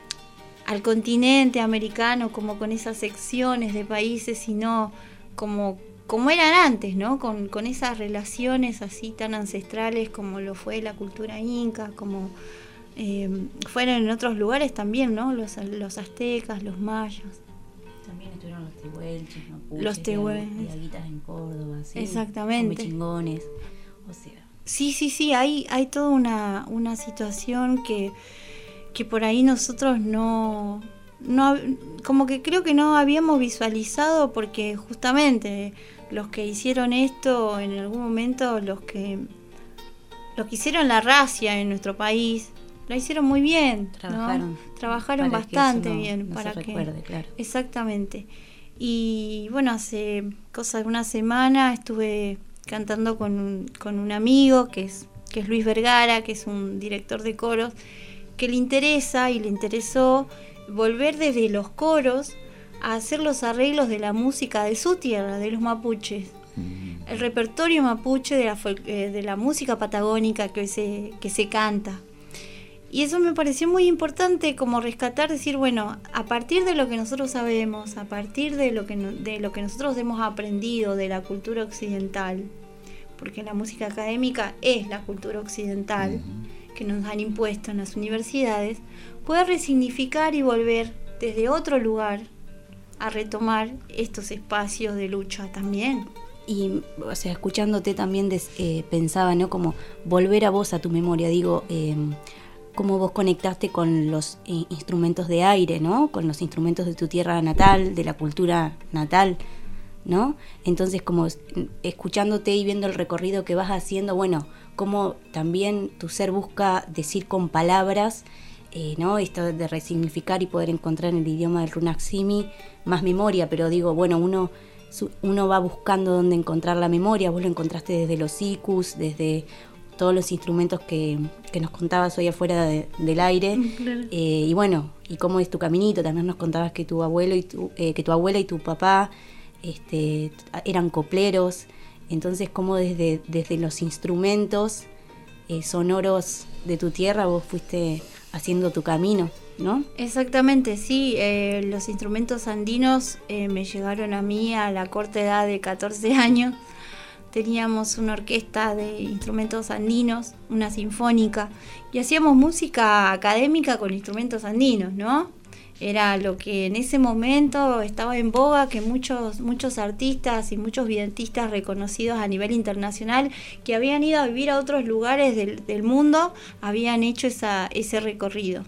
al continente americano como con esas secciones de países, sino como, como eran antes, ¿no? Con, con esas relaciones así tan ancestrales como lo fue la cultura inca, como eh, fueron en otros lugares también, ¿no? Los, los aztecas, los mayas. También estuvieron los tehuelches, mapuches, los tehuelches, diaguitas en Córdoba, ¿sí? Exactamente. Chingones, o sea. Sí, sí, sí, hay, hay toda una, una situación que, que por ahí nosotros no, no, como que creo que no habíamos visualizado, porque justamente los que hicieron esto en algún momento, los que, los que hicieron la racia en nuestro país, lo hicieron muy bien, trabajaron, ¿no? Trabajaron bastante no, bien no para se que recuerde, claro. Exactamente. Y bueno, hace cosa de una semana estuve cantando con un, con un amigo que es que es Luis Vergara, que es un director de coros, que le interesa y le interesó volver desde los coros a hacer los arreglos de la música de su tierra, de los mapuches. Mm. El repertorio mapuche de la, de la música patagónica que se, que se canta. Y eso me pareció muy importante, como rescatar, decir, bueno, a partir de lo que nosotros sabemos, a partir de lo que, no, de lo que nosotros hemos aprendido de la cultura occidental, porque la música académica es la cultura occidental uh-huh. que nos han impuesto en las universidades, poder resignificar y volver desde otro lugar a retomar estos espacios de lucha también. Y, o sea, escuchándote también des, eh, pensaba, ¿no? Como volver a vos, a tu memoria, digo... Eh, cómo vos conectaste con los eh, instrumentos de aire, ¿no? Con los instrumentos de tu tierra natal, de la cultura natal, ¿no? Entonces, como escuchándote y viendo el recorrido que vas haciendo, bueno, cómo también tu ser busca decir con palabras, eh, ¿no? Esto de resignificar y poder encontrar en el idioma del Runaximi más memoria, pero digo, bueno, uno, uno va buscando dónde encontrar la memoria, vos lo encontraste desde los icus, desde todos los instrumentos que, que nos contabas hoy afuera de, del aire. Claro. Eh, y bueno, y cómo es tu caminito. También nos contabas que tu abuelo y tu, eh, que tu abuela y tu papá este, eran copleros. Entonces, cómo desde, desde los instrumentos eh, sonoros de tu tierra vos fuiste haciendo tu camino, ¿no? Exactamente, sí. Eh, los instrumentos andinos eh, me llegaron a mí a la corta edad de catorce años. Teníamos una orquesta de instrumentos andinos, una sinfónica, y hacíamos música académica con instrumentos andinos, ¿no? Era lo que en ese momento estaba en boga, que muchos, muchos artistas y muchos videntistas reconocidos a nivel internacional que habían ido a vivir a otros lugares del, del mundo, habían hecho esa, ese recorrido.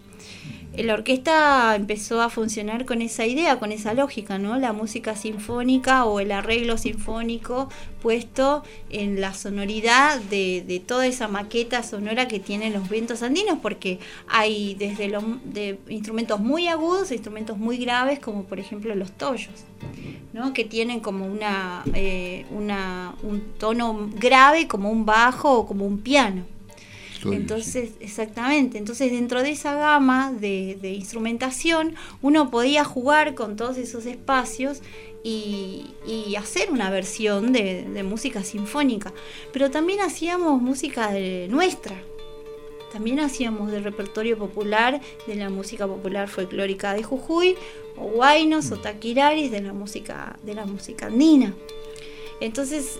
La orquesta empezó a funcionar con esa idea, con esa lógica, ¿no? La música sinfónica o el arreglo sinfónico puesto en la sonoridad de, de toda esa maqueta sonora que tienen los vientos andinos, porque hay desde los de instrumentos muy agudos a instrumentos muy graves, como por ejemplo los tollos, ¿no? Que tienen como una, eh, una un tono grave, como un bajo o como un piano. Entonces, exactamente, entonces dentro de esa gama de, de instrumentación uno podía jugar con todos esos espacios y, y hacer una versión de, de música sinfónica, pero también hacíamos música de nuestra, también hacíamos del repertorio popular, de la música popular folclórica de Jujuy, o huaynos o taquiraris de la música, de la música andina. Entonces,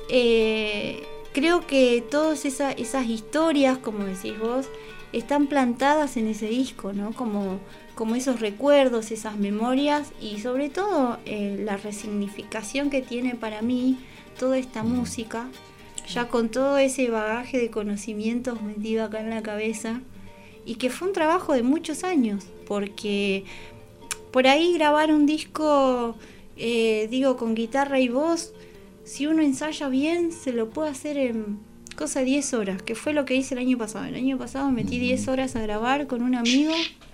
eh, creo que todas esa, esas historias, como decís vos, están plantadas en ese disco, ¿no? Como, como esos recuerdos, esas memorias y sobre todo eh, la resignificación que tiene para mí toda esta música, ya con todo ese bagaje de conocimientos metido acá en la cabeza, y que fue un trabajo de muchos años, porque por ahí grabar un disco, eh, digo, con guitarra y voz, si uno ensaya bien, se lo puede hacer en cosa de diez horas, que fue lo que hice el año pasado. El año pasado metí diez horas a grabar con un amigo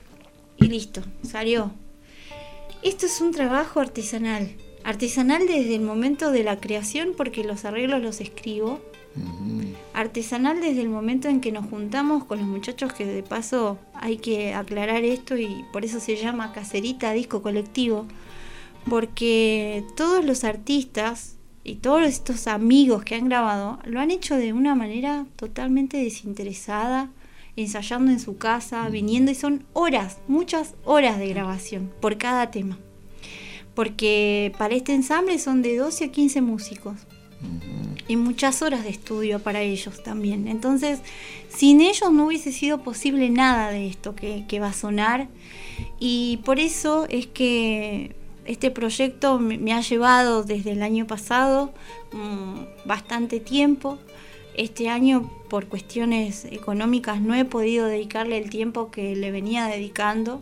y listo, salió. Esto es un trabajo artesanal. Artesanal desde el momento de la creación, porque los arreglos los escribo. Artesanal desde el momento en que nos juntamos con los muchachos, que de paso hay que aclarar esto y por eso se llama Caserita Disco Colectivo, porque todos los artistas y todos estos amigos que han grabado lo han hecho de una manera totalmente desinteresada, ensayando en su casa, viniendo, y son horas, muchas horas de grabación por cada tema, porque para este ensamble son de doce a quince músicos y muchas horas de estudio para ellos también. Entonces, sin ellos no hubiese sido posible nada de esto que, que va a sonar, y por eso es que este proyecto me ha llevado desde el año pasado mmm, bastante tiempo. Este año, por cuestiones económicas, no he podido dedicarle el tiempo que le venía dedicando,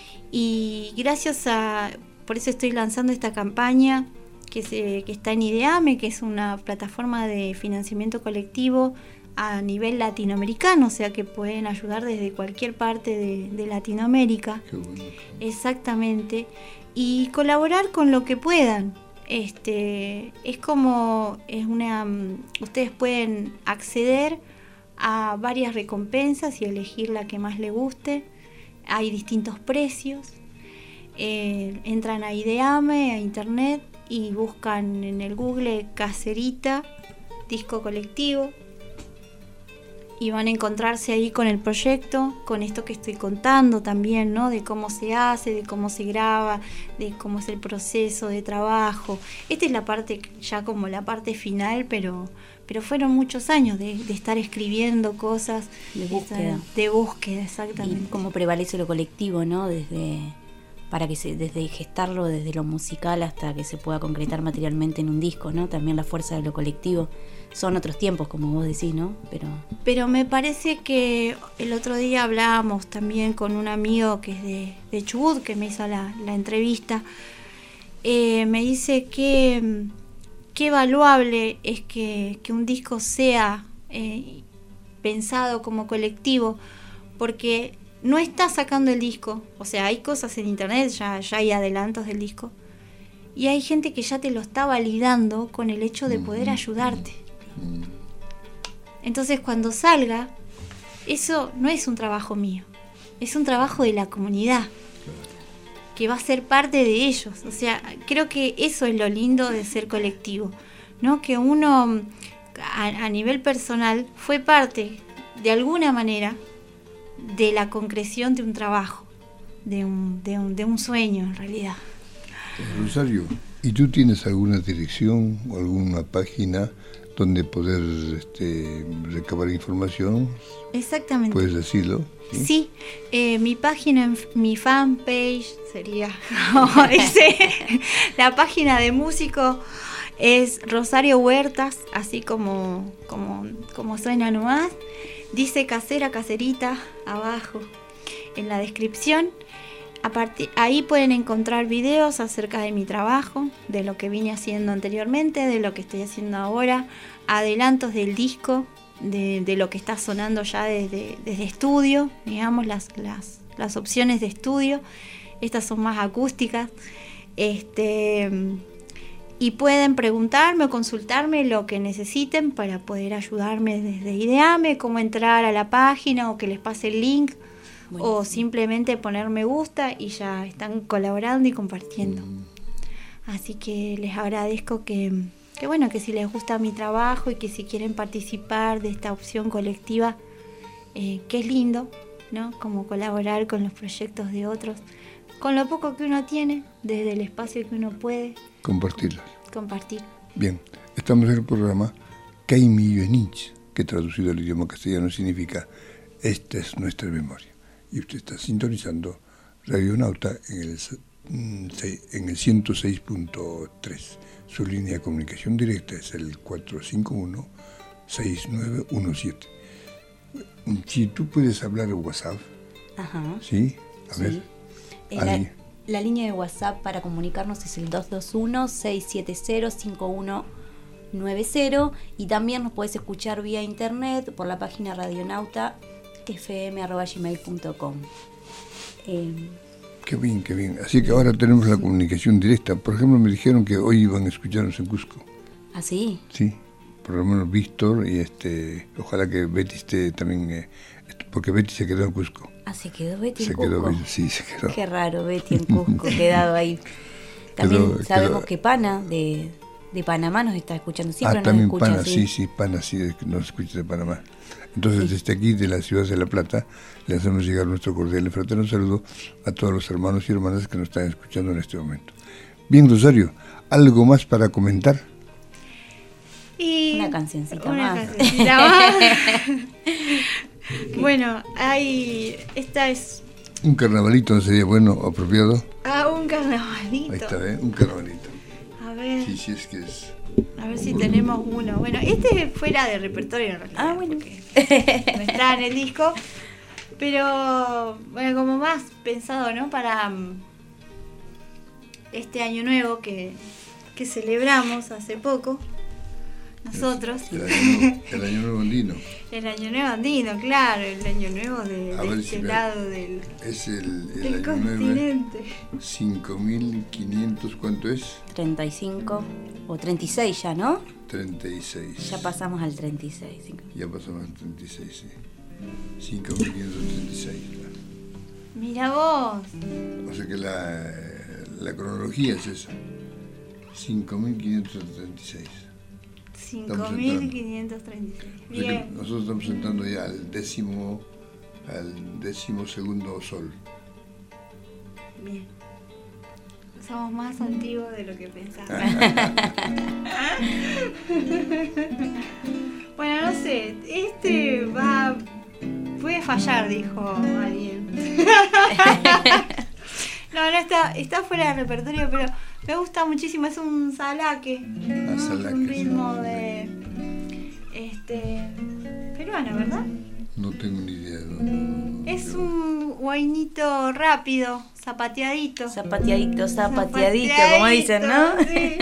y gracias a, por eso estoy lanzando esta campaña que, se, que está en Ideame, que es una plataforma de financiamiento colectivo a nivel latinoamericano, o sea que pueden ayudar desde cualquier parte de, de Latinoamérica. Qué bueno. Exactamente. Y colaborar con lo que puedan. Este, es como, es una, ustedes pueden acceder a varias recompensas y elegir la que más les guste. Hay distintos precios. Eh, entran a Ideame, a internet, y buscan en el Google Caserita Disco Colectivo, y van a encontrarse ahí con el proyecto, con esto que estoy contando también, ¿no? De cómo se hace, de cómo se graba, de cómo es el proceso de trabajo. Esta es la parte, ya como la parte final, pero, pero fueron muchos años de, de estar escribiendo cosas. De búsqueda. De búsqueda, exactamente. Y cómo prevalece lo colectivo, ¿no? Desde, para que se, desde gestarlo, desde lo musical hasta que se pueda concretar materialmente en un disco, ¿no? También la fuerza de lo colectivo. Son otros tiempos, como vos decís, ¿no? Pero Pero me parece que el otro día hablábamos también con un amigo que es de, de Chubut, que me hizo la, la entrevista. Eh, me dice que qué valuable es que, que un disco sea eh, pensado como colectivo, porque no está sacando el disco. O sea, hay cosas en internet, ya, ya hay adelantos del disco, y hay gente que ya te lo está validando con el hecho de poder ayudarte. Entonces cuando salga, eso no es un trabajo mío, es un trabajo de la comunidad, que va a ser parte de ellos. O sea, creo que eso es lo lindo de ser colectivo, ¿no? Que uno a, a nivel personal fue parte, de alguna manera, de la concreción de un trabajo, de un, de un, de un sueño en realidad. Rosario, ¿y tú tienes alguna dirección o alguna página donde poder este, recabar información? Exactamente. ¿Puedes decirlo? Sí, sí eh, mi página, mi fanpage sería, como dice, la página de músico es Rosario Huertas, así como, como, como suena nomás. Dice casera, caserita, abajo en la descripción. A partir, ahí pueden encontrar videos acerca de mi trabajo, de lo que vine haciendo anteriormente, de lo que estoy haciendo ahora, adelantos del disco, de, de lo que está sonando ya desde, desde estudio, digamos, las, las, las opciones de estudio. Estas son más acústicas. Este, y pueden preguntarme o consultarme lo que necesiten para poder ayudarme desde Ideame, cómo entrar a la página o que les pase el link. Buenísimo. O simplemente poner me gusta y ya están colaborando y compartiendo. Mm. Así que les agradezco que, que bueno, que si les gusta mi trabajo y que si quieren participar de esta opción colectiva, eh, que es lindo, ¿no? Como colaborar con los proyectos de otros, con lo poco que uno tiene, desde el espacio que uno puede compartirlo. Compartir. Bien, estamos en el programa Kaimi Yuenich, que traducido al idioma castellano significa esta es nuestra memoria. Y usted está sintonizando Radionauta en el, en el ciento seis punto tres. Su línea de comunicación directa es el cuatro cinco uno, seis nueve uno siete. Si tú puedes hablar en WhatsApp. Ajá. ¿Sí? A sí. ver. La, la línea de WhatsApp para comunicarnos es el dos dos uno, seis siete cero, cinco uno nueve cero y también nos puedes escuchar vía internet por la página radionauta f m arroba gmail punto com. Eh, qué bien, qué bien. Así que ahora tenemos la comunicación directa. Por ejemplo, me dijeron que hoy iban a escucharnos en Cusco. ¿Ah, sí? Sí, por lo menos Víctor y este, ojalá que Betty esté también, eh, porque Betty se quedó en Cusco. Ah, se quedó Betty se en quedó, Cusco. Sí, se quedó. Qué raro, Betty en Cusco, quedado ahí. También quedó, sabemos quedó. que Pana de, de Panamá nos está escuchando. Siempre ah, nos también escucha, Pana, ¿sí? sí, sí, Pana, sí, nos escucha de Panamá. Entonces, sí. Desde aquí, de la ciudad de La Plata, le hacemos llegar nuestro cordial y fraterno saludo a todos los hermanos y hermanas que nos están escuchando en este momento. Bien, Rosario, ¿algo más para comentar? Y una cancioncita una más. Cancioncita más. Bueno, hay, esta es... Un carnavalito no sería bueno, apropiado. Ah, un carnavalito. Ahí está, ¿eh? Un carnavalito. A ver. Sí, sí, es que es... A ver si tenemos uno. Bueno, este es fuera de repertorio en realidad. Ah, bueno. No está en el disco. Pero, bueno, como más pensado, ¿no? Para este año nuevo que, que celebramos hace poco. Nosotros. El año, el año nuevo andino. El año nuevo andino, claro. El año nuevo de, de este si lado me, del, es el, el del año continente. cinco mil quinientos, ¿cuánto es? treinta y cinco o treinta y seis ya, ¿no? treinta y seis. Ya pasamos al treinta y seis. Ya pasamos al treinta y seis, sí. cinco mil quinientos treinta y seis. Mira vos. O sea que la, la cronología es esa. cinco mil quinientos treinta y seis. cinco mil quinientos treinta y seis. Bien. O sea nosotros estamos entrando ya al décimo, al décimo segundo sol. Bien. Somos más antiguos de lo que pensaba. Bueno, no sé, este va... Puede fallar, dijo alguien. No, no está, está fuera de repertorio, pero me gusta muchísimo. Es un salaque, ¿no? Ah, salaque, Es un ritmo sí. de... Este... peruano, ¿verdad? No tengo ni idea. No, no, no, es no. un guainito rápido, zapateadito. Zapateadito, zapateadito, como dicen, ¿no? Sí.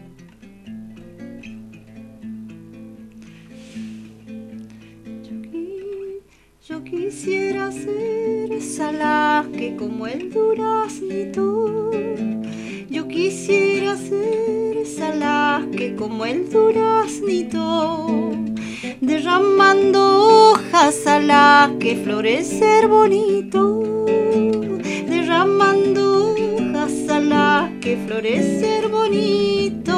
Yo Yo quisiera ser salaque como el duraznito. Yo quisiera ser salaque como el duraznito. Derramando hojas salaque, florecer bonito. Derramando hojas salaque, florecer bonito.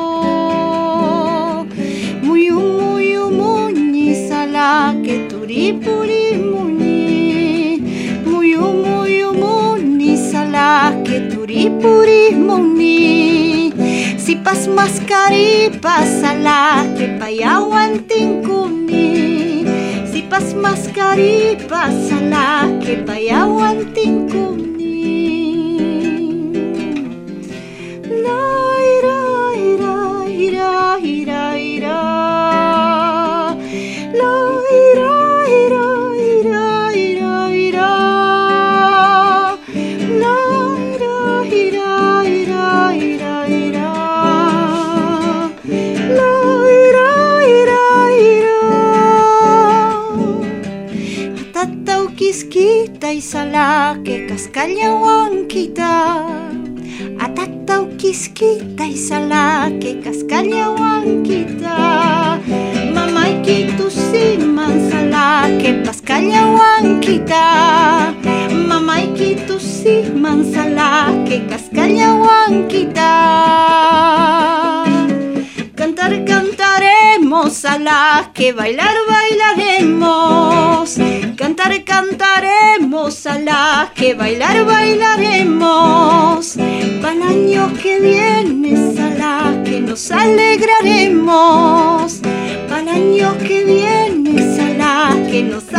Muy muy muñi salaque turipuri muñi. Muy muy muñi salaque turipuri muñi. Si pas mascaripas salaque payawan tinkuni. Si pas mascaripas salaque payawan tinkuni. Quisquita y salaque cascallahuanquita. Atatau quisquita y salaque cascallahuanquita. Mamaiquitu siman salaque pascallahuanquita. Mamaiquitu siman salaque cascallahuanquita. Cantar cantaremos salaque, bailar bailaremos. Cantar cantaremos salaque, bailar bailaremos. Para el año que viene salaque nos alegraremos. Para el año que viene salaque nos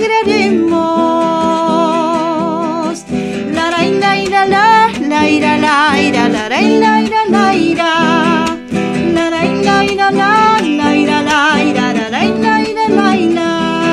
alegraremos. La la la la la la la la la la la la la. La la la la la la la la la la la la.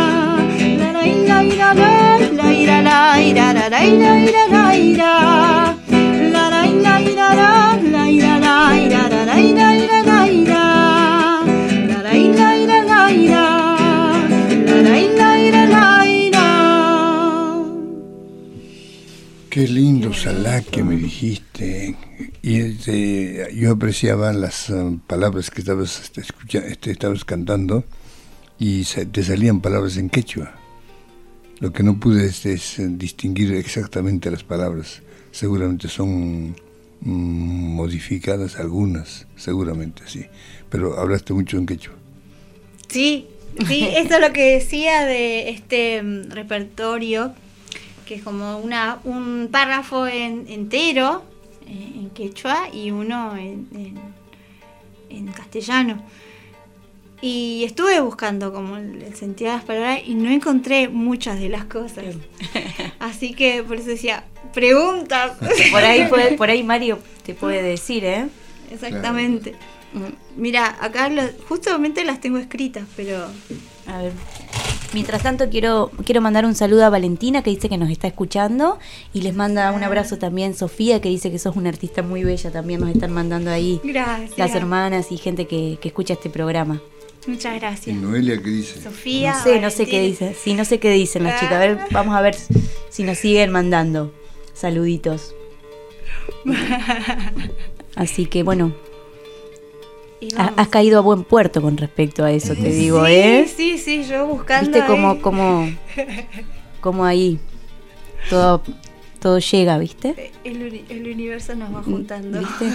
Qué lindo salaque me dijiste. Y este, yo apreciaba las um, palabras que estabas, este, escucha, este, estabas cantando y se, te salían palabras en quechua. Lo que no pude es, es distinguir exactamente las palabras. Seguramente son mm, modificadas algunas, seguramente sí. Pero hablaste mucho en quechua. Sí, sí, esto es lo que decía de este um, repertorio, que es como una un párrafo en, entero eh, en quechua y uno en, en, en castellano. Y estuve buscando como el, el sentido de las palabras y no encontré muchas de las cosas. Así que por eso decía, pregunta. Por ahí puede, por ahí Mario te puede decir, ¿eh? Exactamente. Claro. Mira, acá lo, justamente las tengo escritas, pero... A ver. Mientras tanto quiero quiero mandar un saludo a Valentina, que dice que nos está escuchando, y les manda un abrazo también Sofía, que dice que sos una artista muy bella, también nos están mandando ahí. Gracias. Las hermanas y gente que, que escucha este programa. Muchas gracias. ¿Y Noelia qué dice? Sofía. No sé, Valentina. no sé qué dice. Sí, no sé qué dicen las chicas. A ver, vamos a ver si nos siguen mandando saluditos. Así que bueno, has caído a buen puerto con respecto a eso, te digo, sí, ¿eh? Sí, sí, yo buscando. Viste cómo, cómo, cómo ahí todo, todo llega, ¿viste? El, el universo nos va juntando. ¿Viste?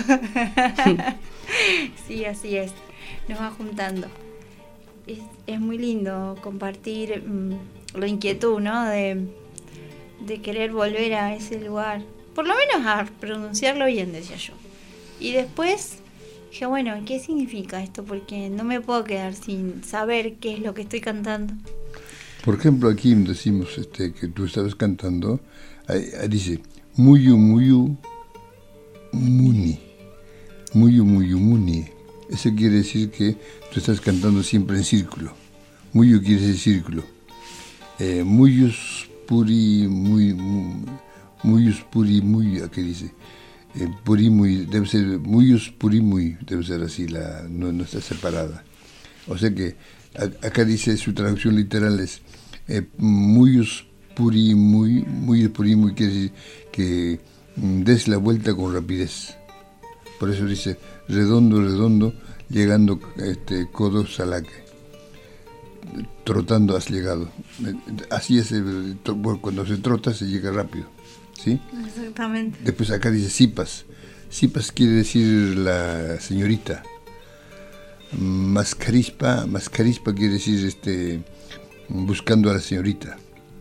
Sí, así es. Nos va juntando. Es, es muy lindo compartir mmm, la inquietud, ¿no? De, de querer volver a ese lugar. Por lo menos a pronunciarlo bien, decía yo. Y después dije, bueno, ¿qué significa esto? Porque no me puedo quedar sin saber qué es lo que estoy cantando. Por ejemplo, aquí decimos este, que tú estabas cantando, ahí, ahí dice, muyu, muyu, muni. Muyu, muyu, muni. Eso quiere decir que tú estás cantando siempre en círculo. Muyu quiere decir círculo. Eh, muyus puri, muy, muy, muyus puri, muy, ¿qué dice? Eh, puri, muy, debe ser, muyus puri, muy, debe ser así, la, no, no está separada. O sea que a, acá dice, su traducción literal es, eh, muyus puri, muy, muyus puri, muy quiere decir que mm, des la vuelta con rapidez. Por eso dice redondo, redondo, llegando este, codo salaque. Trotando has llegado. Así es, el, cuando se trota se llega rápido. ¿Sí? Exactamente. Después acá dice sipas. Sipas quiere decir la señorita. Mascarispa, mascarispa quiere decir este, buscando a la señorita.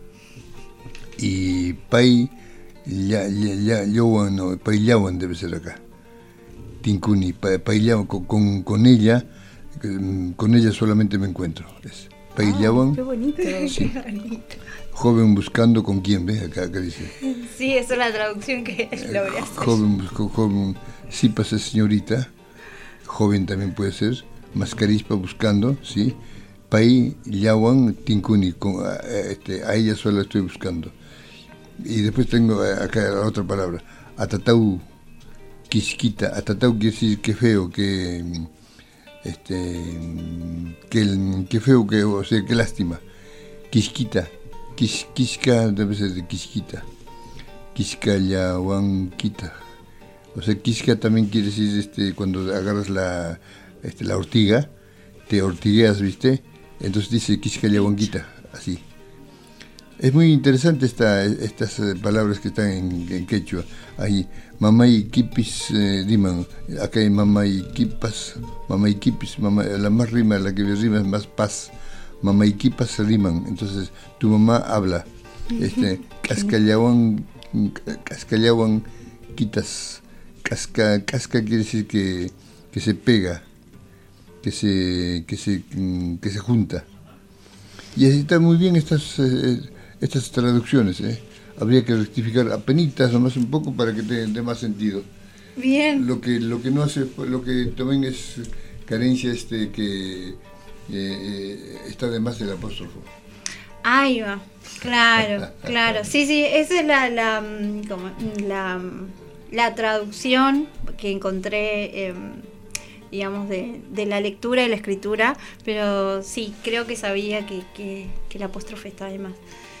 Y pai, ya, ya, ya, yawan, no, pai yawan debe ser acá. Tincuni, pai yawan, con, con, con ella, con ella solamente me encuentro. Es pai yawan. Ah, qué bonito, sí. Qué bonito. Joven buscando con quién, ¿ves? Acá, acá dice. Sí, esa es la traducción que logré hacer. Joven, joven, sipas es señorita, joven también puede ser. Mascarispa buscando, ¿sí? Pai, Yawan, Tincuni, con, a, este, a ella solo estoy buscando. Y después tengo acá la otra palabra, Atatau, Quisquita. Atatau quiere decir que feo, que, este, que, que feo, que, o sea, que lástima. Quisquita, Quis, Quisca debe ser de Quisquita. Quisca, Yawan, Quita. O sea, Quisca también quiere decir este, cuando agarras la... Este, la ortiga, te ortigueas, ¿viste? Entonces dice Quiscayahuanquita, así. Es muy interesante esta, estas palabras que están en, en quechua. Ahí, mamay kipis eh, diman, acá hay mamay kipas, mamay kipis, mamá, la más rima, la que rima es más paz. Mamay kipas riman, entonces tu mamá habla. Este, cascayahuan, cascayahuan quitas, casca, casca quiere decir que, que se pega. Que se, que se que se junta. Y así están muy bien estas eh, estas traducciones, ¿eh? Habría que rectificar apenitas nomás un poco para que tenga dé más sentido. Bien. Lo que lo que no hace, lo que también es carencia este que eh, eh, está de más el apóstrofo. Ahí va, claro, claro. Sí, sí, esa es la la como, la, la traducción que encontré. Eh, digamos, de, de la lectura y la escritura, pero sí, creo que sabía que, que, que el apóstrofe está de más.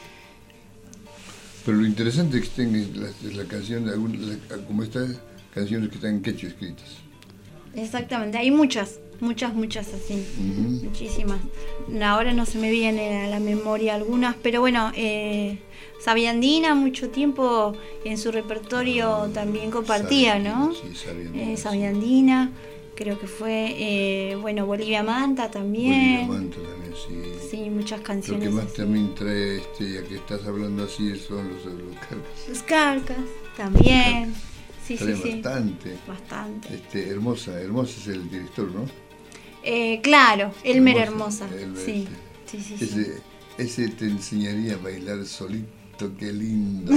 Pero lo interesante es que estén la, la canción, la, como estas canciones que están en quechua escritas. Exactamente, hay muchas, muchas, muchas así, uh-huh. Muchísimas. Ahora no se me viene a la memoria algunas, pero bueno, eh, Sabiandina mucho tiempo en su repertorio también compartía, ¿no? Sí, Sabiandina. Eh, Sabiandina. Creo que fue, eh, bueno, Bolivia Manta también. Bolivia Manta también, sí. Sí, muchas canciones. Lo que más así. También trae, este, ya que estás hablando así, son los, los carcas. Los carcas, también. Sí, trae sí, bastante. Sí. Bastante. Este, Hermosa, Hermosa es el director, ¿no? Eh, claro, Elmer Hermosa. Hermosa. Elmer, sí. Este. Sí, sí, ese, sí. ese te enseñaría a bailar solito, qué lindo.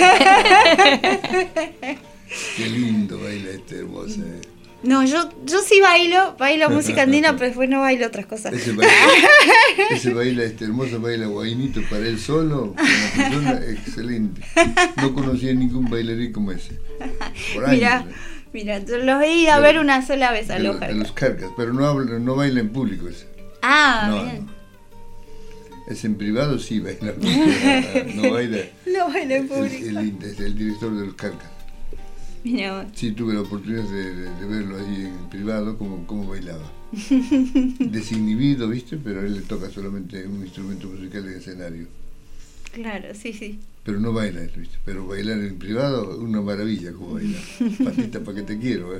Qué lindo baila este Hermosa. Eh. No, yo, yo sí bailo, bailo música andina, pero después no bailo otras cosas. Ese baila, ese baila este Hermosa, baila guainito para él solo, una persona excelente. No conocía ningún bailarín como ese. Por años, mira, ¿eh? mira, los he ido a ver una sola vez a los carcas. De los carcas, pero no, habla, no baila en público ese. Ah, no, bien. No. Es en privado, sí baila, no baila. No baila en público. Es el, el, el director de los carcas. Mira. Sí, tuve la oportunidad de, de, de verlo ahí en privado, como, como bailaba. Desinhibido, ¿viste? Pero a él le toca solamente un instrumento musical en escenario. Claro, sí, sí. Pero no baila él, ¿viste? Pero bailar en privado, una maravilla como baila. Patita, para que te quiero, ¿eh?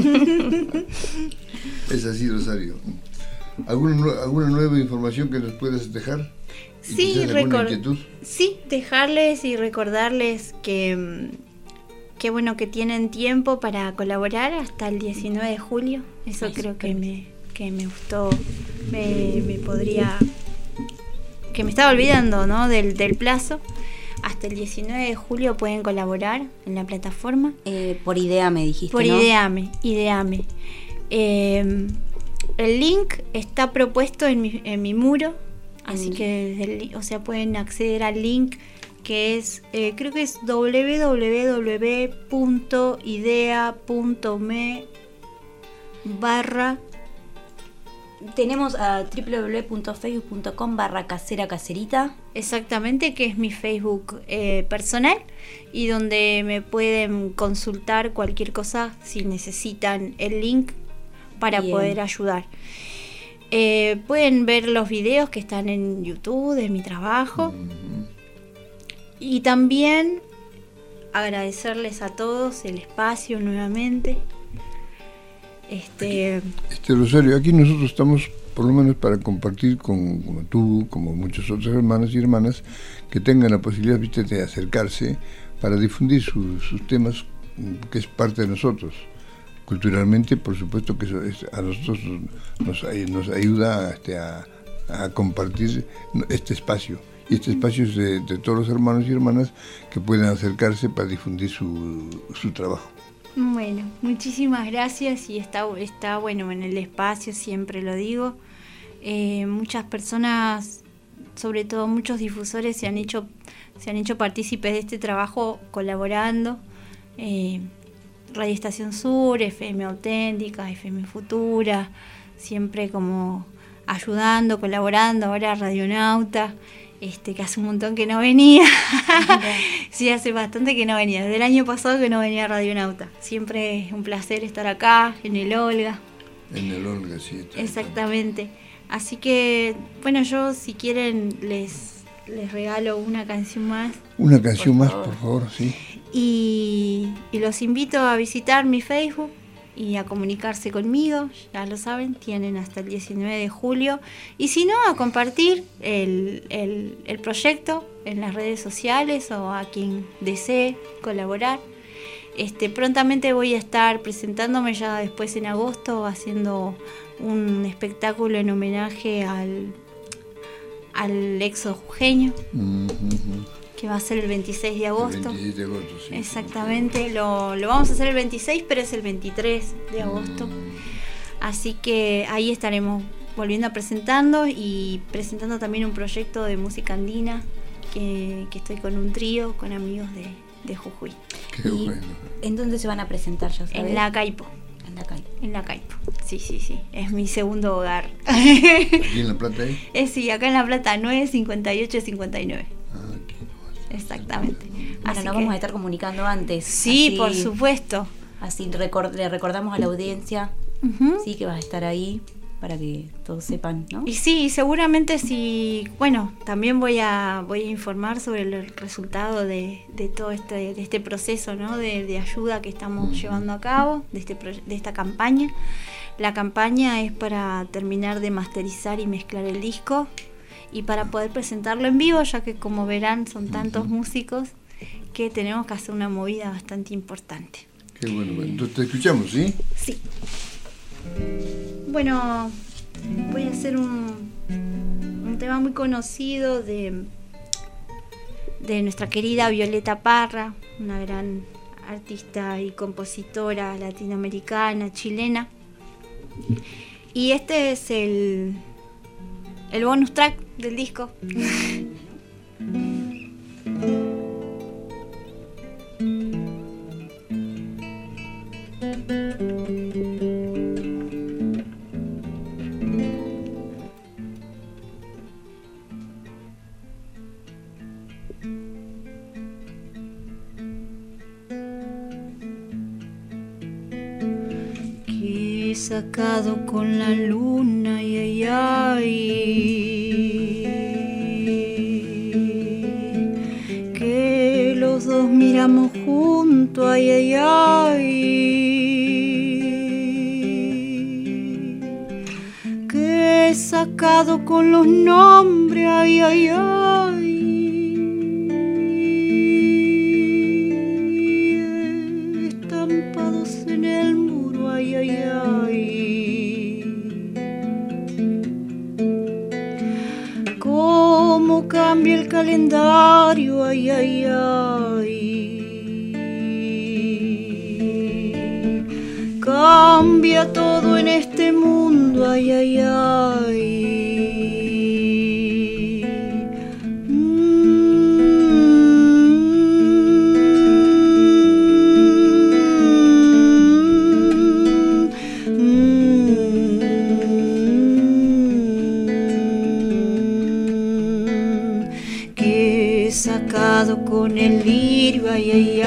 Es así, Rosario. ¿Alguna, ¿Alguna nueva información que nos puedas dejar? Sí, record- sí, dejarles y recordarles que... Qué bueno que tienen tiempo para colaborar hasta el diecinueve de julio. Eso creo que me, que me gustó. Me, me podría... Que me estaba olvidando, ¿no? Del, del plazo. Hasta el diecinueve de julio pueden colaborar en la plataforma. Eh, por Ideame, dijiste, Por ¿no? Ideame, Ideame. Eh, el link está propuesto en mi, en mi muro. Así que, desde el, o sea, pueden acceder al link que es, eh, creo que es doble u doble u doble u punto idea punto me barra tenemos a doble u doble u doble u punto facebook punto com barra casera caserita. Exactamente, que es mi Facebook eh, personal y donde me pueden consultar cualquier cosa si necesitan el link para Bien. poder ayudar. Eh, pueden ver los videos que están en YouTube de mi trabajo. Mm-hmm. Y también agradecerles a todos el espacio nuevamente. Este, este Rosario, aquí nosotros estamos por lo menos para compartir con como tú, como muchos otros hermanos y hermanas que tengan la posibilidad, viste, de acercarse para difundir su, sus temas, que es parte de nosotros. Culturalmente, por supuesto que eso es, a nosotros nos, nos ayuda este, a, a compartir este espacio. Y este espacio es de, de todos los hermanos y hermanas que pueden acercarse para difundir su, su trabajo. Bueno, muchísimas gracias y está, está bueno en el espacio, siempre lo digo. Eh, muchas personas, sobre todo muchos difusores, se han hecho, se han hecho partícipes de este trabajo colaborando. Eh, Radio Estación Sur, F M Auténtica, F M Futura, siempre como ayudando, colaborando. Ahora Radionauta, este, que hace un montón que no venía. Sí, hace bastante que no venía. Desde el año pasado que no venía Radionauta. Siempre es un placer estar acá, en el Olga. En el Olga, sí. Exactamente. Así que, bueno, yo si quieren les, les regalo una canción más. Una canción por más, por favor, sí. Y, y los invito a visitar mi Facebook y a comunicarse conmigo, ya lo saben, tienen hasta el diecinueve de julio. Y si no, a compartir el, el, el proyecto en las redes sociales o a quien desee colaborar. Este, prontamente voy a estar presentándome ya después en agosto, haciendo un espectáculo en homenaje al, al éxodo jujeño. Mm-hmm. Que va a ser el veintiséis de agosto. El veintiséis de agosto, sí. Exactamente, lo, lo vamos a hacer el veintiséis, pero es el veintitrés de agosto. Mm. Así que ahí estaremos volviendo a presentando y presentando también un proyecto de música andina que, que estoy con un trío, con amigos de, de Jujuy. Qué y bueno. ¿En dónde se van a presentar, ya sabes? En la Caipo. En la Caipo. En la Caipo, sí, sí, sí. Es mi segundo hogar. ¿Aquí en La Plata ahí? Eh, sí, acá en La Plata, nueve cincuenta y ocho cincuenta y nueve. Exactamente. Bueno, así nos que, vamos a estar comunicando antes. Sí, así, por supuesto. Así record, le recordamos a la audiencia, uh-huh. sí, que vas a estar ahí para que todos sepan, ¿no? Y sí, seguramente sí. Bueno, también voy a voy a informar sobre el resultado de, de todo este de este proceso, ¿no? De, de ayuda que estamos llevando a cabo de este de esta campaña. La campaña es para terminar de masterizar y mezclar el disco. Y para poder presentarlo en vivo, ya que como verán son tantos músicos que tenemos que hacer una movida bastante importante. Qué bueno, bueno. Entonces te escuchamos, ¿sí? Sí. Bueno, voy a hacer un, un tema muy conocido de, de nuestra querida Violeta Parra, una gran artista y compositora latinoamericana, chilena. Y este es el... el bonus track del disco. Que he sacado con la luna, ay, ay, ay. Que los dos miramos juntos, ay, ay, ay. Que he sacado con los nombres, ay, ay, ay. Estampados en el muro, ay, ay, ay. Cómo cambia el calendario, ay, ay, ay. Cambia todo en este mundo, ay, ay, ay. Mm, mm, con el lirio, ay, ay,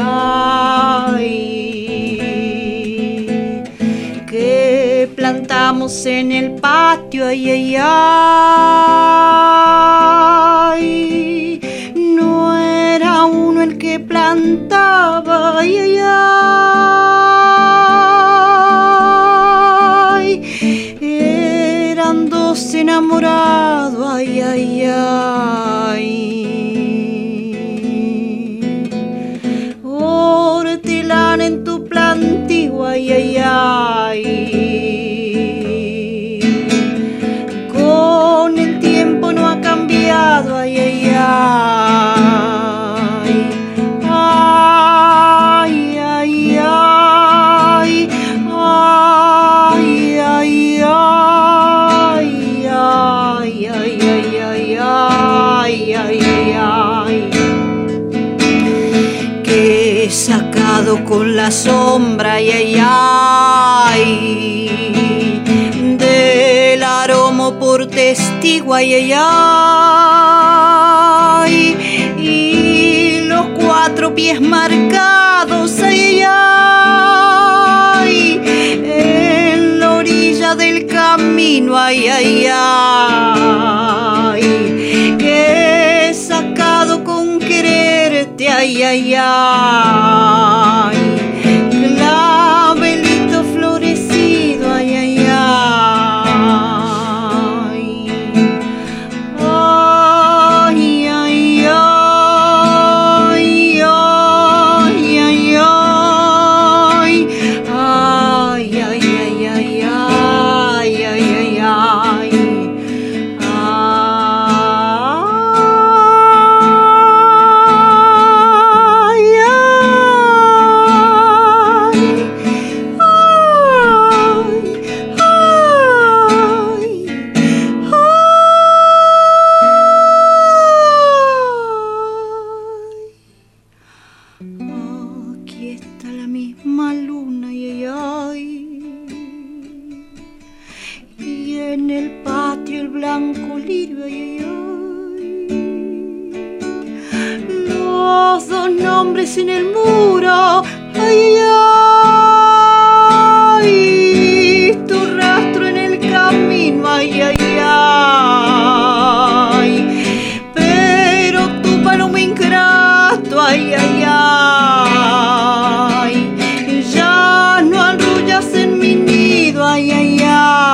ay, que plantamos en el patio, ay, ay, ay, no era uno el que plantaba, ay, ay, ay, eran dos enamorados, ay, ay, ay. Hortelana en tu plantío, ay, ay, ay. Con el tiempo no ha cambiado, ay, ay, ay. Ay, ay, ay. Ay, ay, ay. Ay, ay, ay, ay, ay, ay, ay, ay. Que he sacado con la sombra, ay, ay, ay, del aroma por testigo, ay, ay, ay, y los cuatro pies marcados, ay, ay, ay, en la orilla del camino, ay, ay, ay, que he sacado con quererte, ay, ay, ay, clavelito florecido, ay, ay, ay, ay, ay, ay, ay, ay, ay, ay, ay, ay, ay, ay, ay, ay, ay. Aquí está la misma luna, ay, ay, ay, y en el patrio el blanco lirio, ay, ay, ay, los dos nombres en el muro, ay, ay, ay, tu rastro en el camino, ay, ay, ay, pero tu paloma ingrato, ay, ay, ay, ya no arrullas en mi nido, ay, ay, ay,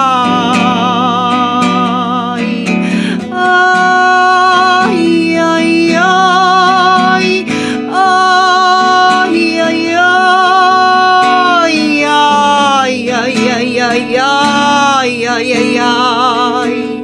ay, ay, ay, ay, ay, ay, ay, ay, ay, ay, ay, ay, ay, ay.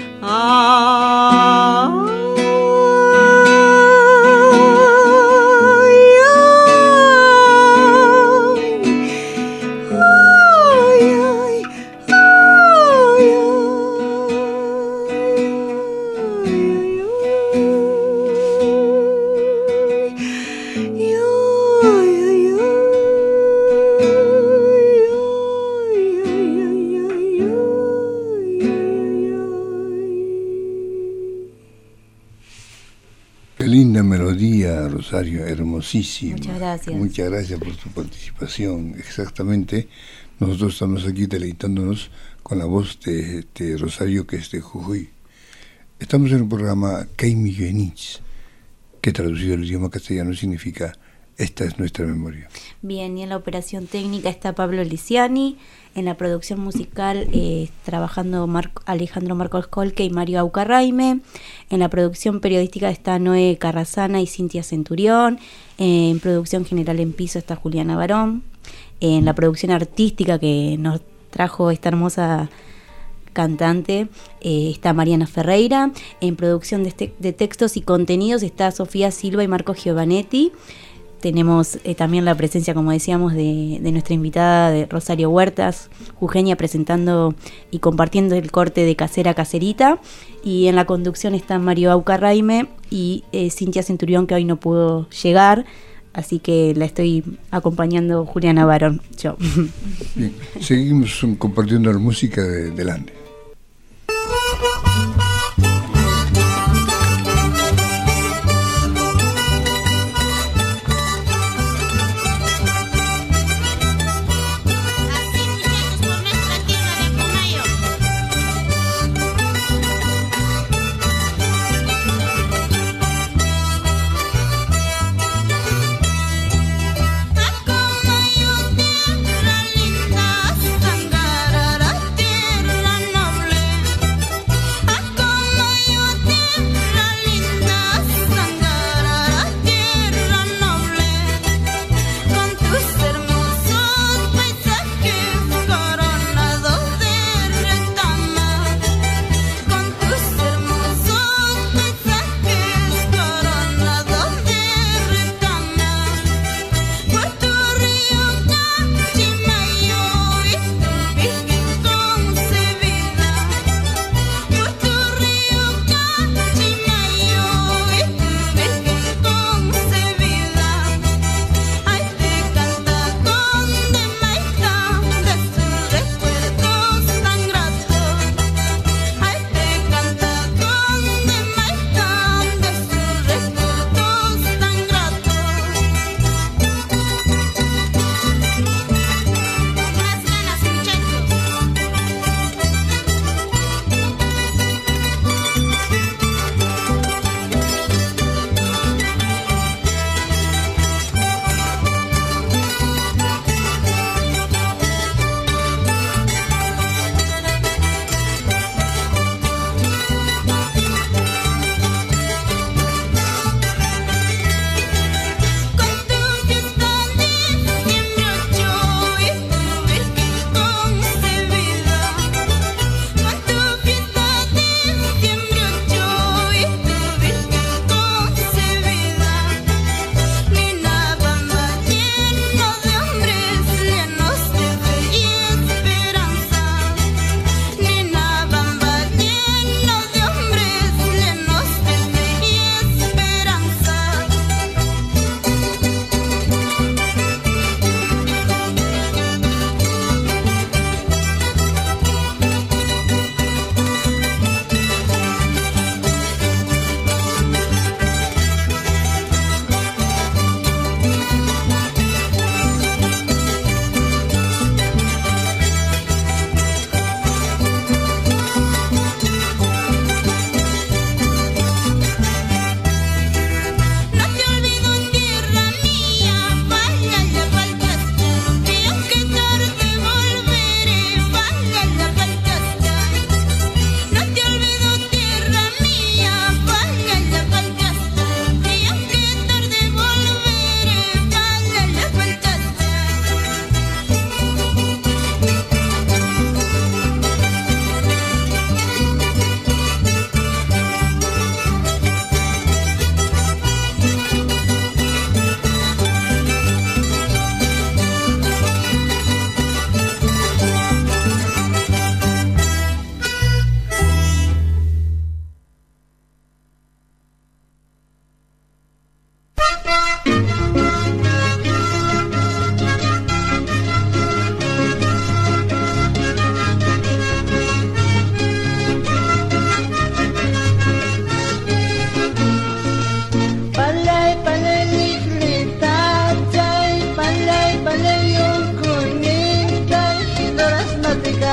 Qué linda melodía, Rosario, hermosísima. Muchas gracias. Muchas gracias por tu participación. Exactamente, nosotros estamos aquí deleitándonos con la voz de, de Rosario, que es de Jujuy. Estamos en el programa Keimi Yuenich, que traducido al idioma castellano significa esta es nuestra memoria. Bien, y en la operación técnica está Pablo Lisiani, en la producción musical eh, trabajando Marco, Alejandro Marcos Colque y Mario Aucarraime, en la producción periodística está Noé Carrasana y Cintia Centurión, eh, en producción general en piso está Juliana Barón, eh, en la producción artística que nos trajo esta hermosa cantante eh, está Mariana Ferreira, en producción de, este, de textos y contenidos está Sofía Silva y Marco Giovanetti. Tenemos eh, también la presencia, como decíamos, de, de nuestra invitada de Rosario Huertas, jujeña, presentando y compartiendo el corte de Casera Caserita. Y en la conducción están Mario Aucarraime y eh, Cintia Centurión, que hoy no pudo llegar, así que la estoy acompañando Juliana Barón. Yo. Bien, seguimos compartiendo la música de, del Ande.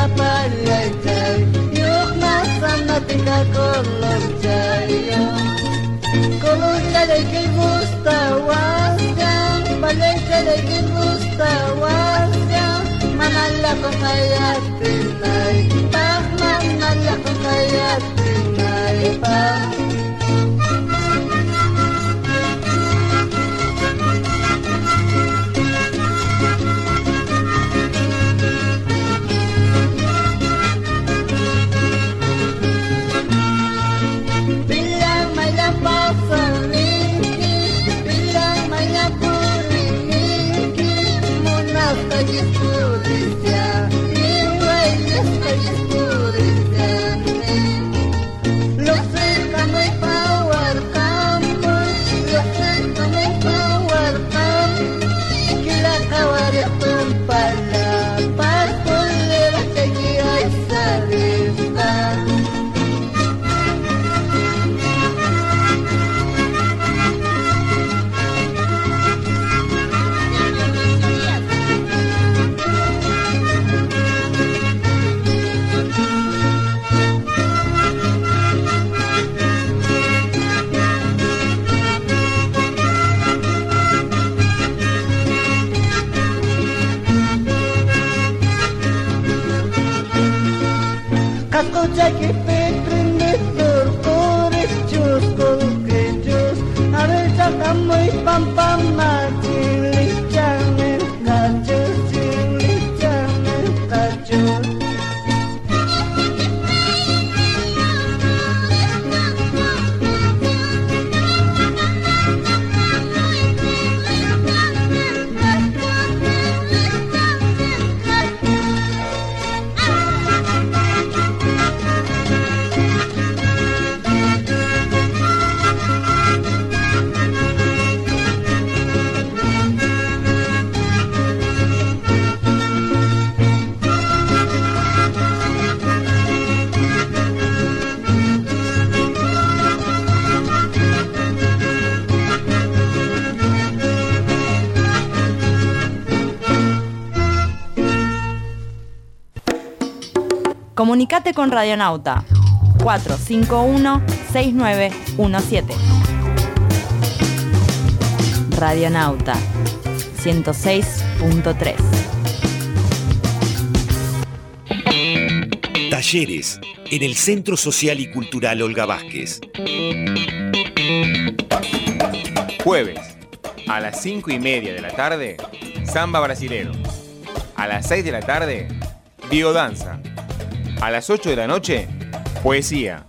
palaychay yuqmasana tika kolonchayo koloncharay que gusta wasya palaycharay que gusta wasya manala con hayatinay pag manala con hayatinay pag Jackie Petrin betul kores jus kolkejus Arisa kamu pam pam macili jangan kacus cili jangan kacus Comunicate con Radionauta cuatro cinco uno, seis nueve uno siete. Radionauta ciento seis punto tres. Talleres en el Centro Social y Cultural Olga Vázquez. Jueves, a las cinco y media de la tarde, samba brasilero. A las seis de la tarde, biodanza. A las ocho de la noche, poesía.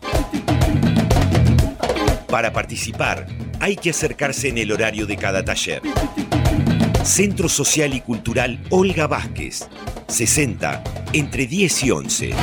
Para participar, hay que acercarse en el horario de cada taller. Centro Social y Cultural Olga Vázquez, sesenta, entre diez y once.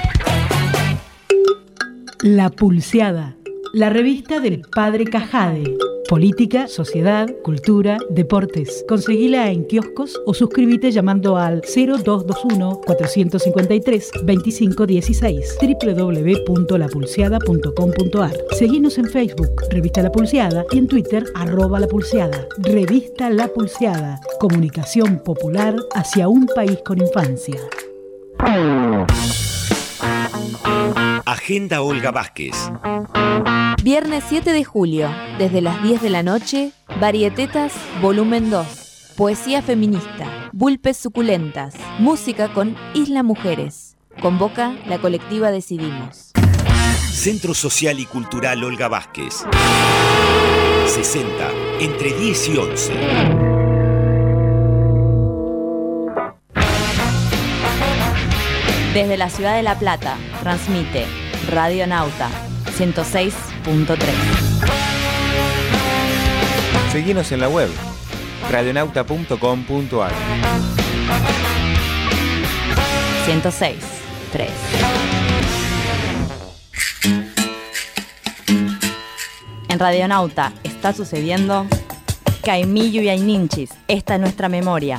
La Pulseada, la revista del Padre Cajade. Política, sociedad, cultura, deportes. Conseguila en kioscos o suscríbete llamando al cero dos dos uno, cuatro cinco tres, dos cinco uno seis doble u doble u doble u punto la pulseada punto com punto a r. Seguinos en Facebook, Revista La Pulseada, y en Twitter, arroba La Pulseada. Revista La Pulseada. Comunicación popular hacia un país con infancia. Agenda Olga Vázquez. Viernes siete de julio, desde las diez de la noche, Varietetas, volumen dos. Poesía feminista, Vulpes suculentas, música con Isla Mujeres. Convoca la colectiva Decidimos. Centro Social y Cultural Olga Vázquez, sesenta, entre diez y once. Desde la ciudad de La Plata, transmite Radionauta ciento seis punto tres. Seguinos en la web, radionauta punto com punto a r. ciento seis punto tres. En Radionauta está sucediendo Caimillo y Aininchis. Esta es nuestra memoria.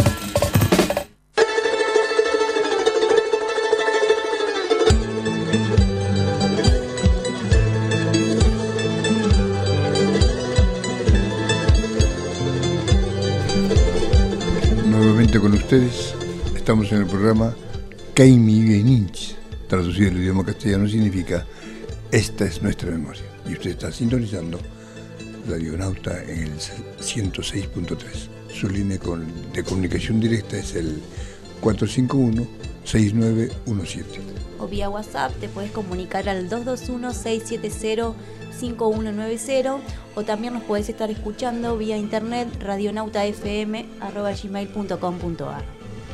Nuevamente con ustedes, estamos en el programa Kaimigeninch, traducido al idioma castellano, significa esta es nuestra memoria. Y usted está sintonizando Radionauta en el ciento seis punto tres. Su línea con, de comunicación directa es el cuatro cinco uno, seis nueve uno siete. O vía WhatsApp te puedes comunicar al dos dos uno, seis siete cero, cinco uno nueve cero, o también nos puedes estar escuchando vía internet radionautafm arroba gmail punto com punto a r.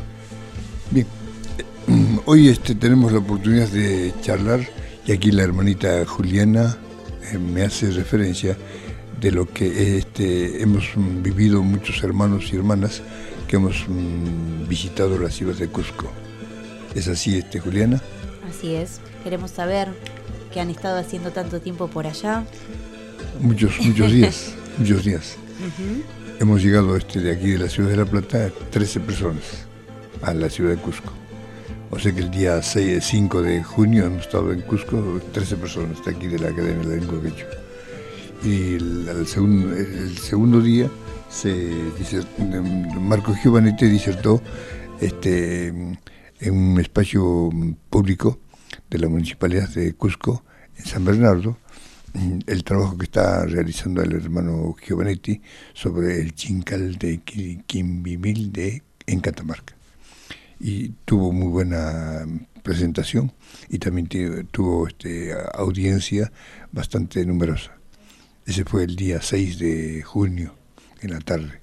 Bien, hoy este, tenemos la oportunidad de charlar, y aquí la hermanita Juliana eh, me hace referencia de lo que este, hemos vivido muchos hermanos y hermanas que hemos mm, visitado la ciudad de Cusco. ¿Es así, este, Juliana? Así es, queremos saber qué han estado haciendo tanto tiempo por allá. Muchos, muchos días, muchos días. Uh-huh. Hemos llegado este, de aquí de la ciudad de La Plata, trece personas a la ciudad de Cusco. O sea que el día seis, cinco de junio hemos estado en Cusco, trece personas de aquí de la Academia de la Lengua Quechua. Y el, el, segundo, el segundo día se dice, Marco Giovanetti disertó este, en un espacio público de la Municipalidad de Cusco, en San Bernardo, el trabajo que está realizando el hermano Giovanetti sobre el Chincal de Quimbimil de, en Catamarca. Y tuvo muy buena presentación y también t- tuvo este, audiencia bastante numerosa. Ese fue el día seis de junio, en la tarde.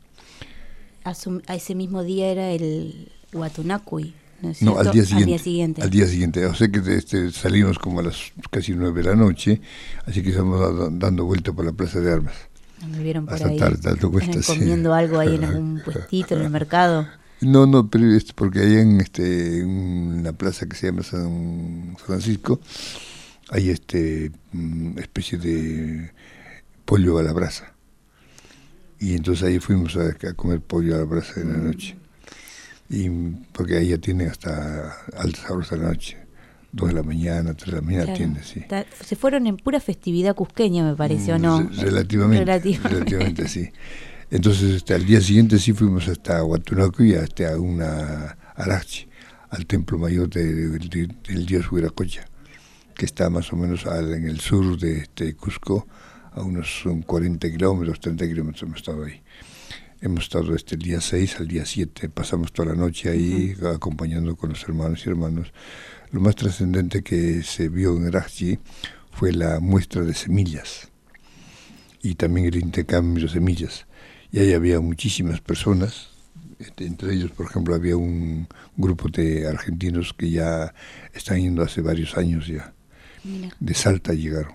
A, su, a ese mismo día era el Huatunacui, ¿no es No, cierto? al día siguiente. Al día siguiente. Al día siguiente. O sea que este, salimos como a las casi nueve de la noche, así que estamos dando, dando vuelta por la Plaza de Armas. No me vieron por hasta ahí. tarde, dando vueltas, ¿Están comiendo sí. algo ahí en algún puestito, en el mercado? No, no, pero es porque hay en este una plaza que se llama San Francisco, hay este una especie de pollo a la brasa. Y entonces ahí fuimos a, a comer pollo a la brasa en la noche. Y porque ahí atienden hasta altas horas de la noche, dos de la mañana, tres de la mañana, claro, atienden, sí. Ta- se fueron en pura festividad cusqueña, me pareció, ¿no? Re- relativamente, relativamente, relativamente, sí. Entonces, este, al día siguiente sí fuimos hasta Huatunaco y hasta una Arachi, al templo mayor de, de, de, del dios Huiracocha, que está más o menos al, en el sur de este, Cusco, a unos cuarenta kilómetros, treinta kilómetros hemos estado ahí. Hemos estado este, el día seis al día siete, pasamos toda la noche ahí, uh-huh, acompañando con los hermanos y hermanos. Lo más trascendente que se vio en Arachi fue la muestra de semillas y también el intercambio de semillas. Y ahí había muchísimas personas, este, entre ellos, por ejemplo, había un grupo de argentinos que ya están yendo hace varios años ya. Mira. De Salta llegaron.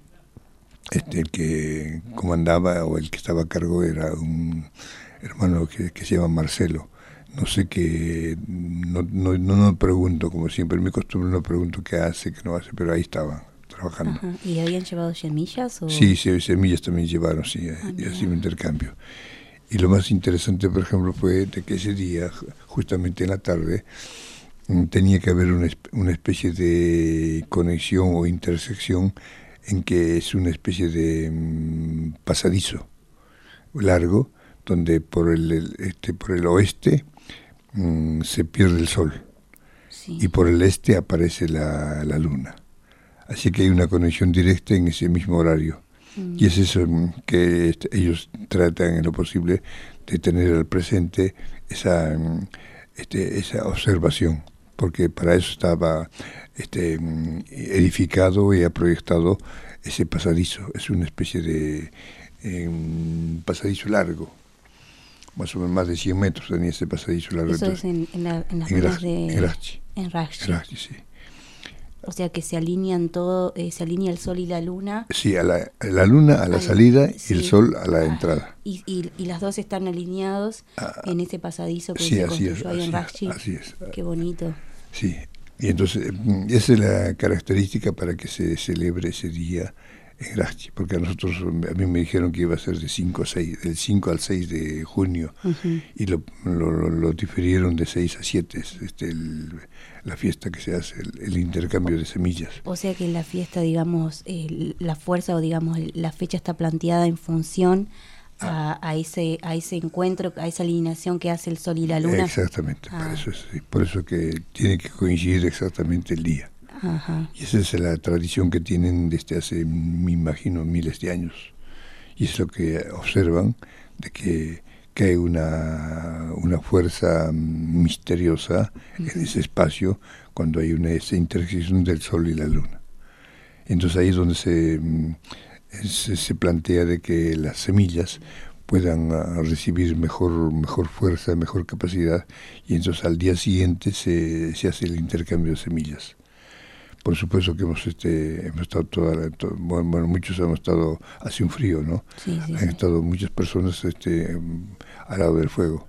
Este, el que comandaba o el que estaba a cargo era un hermano que, que se llama Marcelo. No sé qué, no, no, no, no pregunto, como siempre, mi costumbre no pregunto qué hace, qué no hace, pero ahí estaban trabajando. Ajá. ¿Y habían llevado semillas? O? Sí, sí, semillas también llevaron, sí, ah, y así un intercambio. Y lo más interesante, por ejemplo, fue de que ese día, justamente en la tarde, tenía que haber una, una especie de conexión o intersección en que es una especie de um, pasadizo largo, donde por el, el, este, por el oeste um, se pierde el sol, sí, y por el este aparece la, la luna. Así que hay una conexión directa en ese mismo horario. Mm. Y es eso que este, ellos tratan en lo posible de tener al presente esa, este, esa observación, porque para eso estaba este, edificado y ha proyectado ese pasadizo. Es una especie de eh, pasadizo largo, más o menos más de cien metros tenía ese pasadizo largo. Eso Entonces, es en, en, la, en las en zonas de... En Rachi. En Rachi. En Rachi, sí. O sea que se alinean todo, eh, se alinea el sol y la luna. Sí, a la, a la luna a la Al, salida, sí, y el sol a la entrada. Y, y, y las dos están alineados ah, en ese pasadizo que sí, se así construyó es, ahí así en Rachi. Es, así es. Qué bonito. Sí, y entonces esa es la característica para que se celebre ese día en Rachi, porque a nosotros, a mí me dijeron que iba a ser de cinco a seis, del cinco al seis de junio, uh-huh, y lo, lo, lo difirieron de seis a siete, este, el, la fiesta que se hace, el, el intercambio de semillas. O sea que la fiesta, digamos, eh, la fuerza o digamos la fecha está planteada en función a, a ese a ese encuentro, a esa alineación que hace el sol y la luna. Exactamente, ah. por, eso es, por eso que tiene que coincidir exactamente el día. Ajá. Y esa es la tradición que tienen desde hace, me imagino, miles de años. Y es lo que observan, de que, que hay una, una fuerza misteriosa uh-huh. en ese espacio cuando hay una esa intersección del sol y la luna. Entonces ahí es donde se, se, se plantea de que las semillas puedan uh, recibir mejor, mejor fuerza, mejor capacidad, y entonces al día siguiente se, se hace el intercambio de semillas. Por supuesto que hemos este hemos estado toda la, to, bueno, bueno muchos hemos estado hace un frío, ¿no? Sí, sí, Han sí. estado muchas personas este al lado del fuego.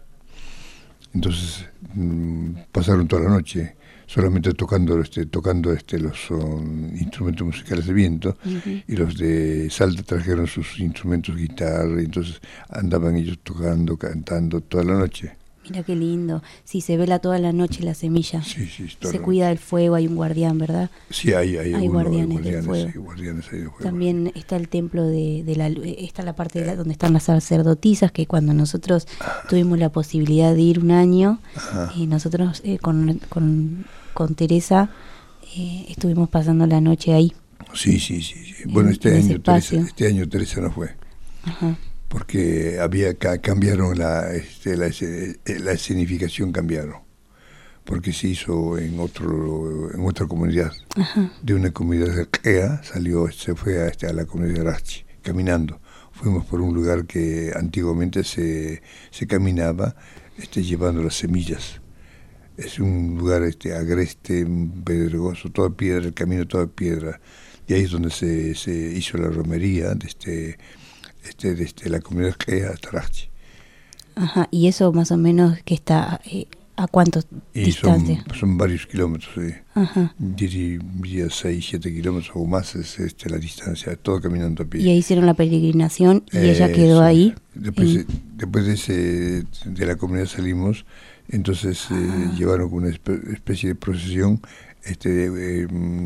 Entonces mmm, pasaron toda la noche solamente tocando este tocando este los um, instrumentos musicales de viento, uh-huh. y los de Salta trajeron sus instrumentos guitarra, y entonces andaban ellos tocando, cantando toda la noche. Mira qué lindo. Sí, se vela toda la noche la semilla. Sí, sí, se cuida del fuego, hay un guardián, ¿verdad? Sí, hay, hay, hay, uno, guardianes, hay guardianes del fuego. Sí, guardianes ahí del fuego. También está el templo de, de la está la parte de la, donde están las sacerdotisas, que cuando nosotros Ajá. tuvimos la posibilidad de ir un año, y nosotros eh, con, con, con Teresa eh, estuvimos pasando la noche ahí. Sí, sí, sí. sí. Bueno, este año, Teresa, este año Teresa no fue. Ajá. Porque había cambiaron la, este, la la escenificación cambiaron, porque se hizo en otro en otra comunidad. Ajá. De una comunidad de Quea salió, se fue a, este, a la comunidad de Rachi caminando. Fuimos por un lugar que antiguamente se se caminaba este llevando las semillas. Es un lugar este agreste, pedregoso, toda piedra, el camino toda piedra, y ahí es donde se se hizo la romería de este Este, desde la comunidad que es hasta Rachi. Ajá, y eso más o menos que está eh, a cuánto y distancia. Son, son varios kilómetros, sí. Ajá. Diría seis, siete kilómetros o más es este, la distancia, todo caminando a pie. Y ahí hicieron la peregrinación y eh, ella quedó sí. ahí. Después, y... de, después de, ese, de la comunidad salimos, entonces eh, llevaron una especie de procesión, este, eh,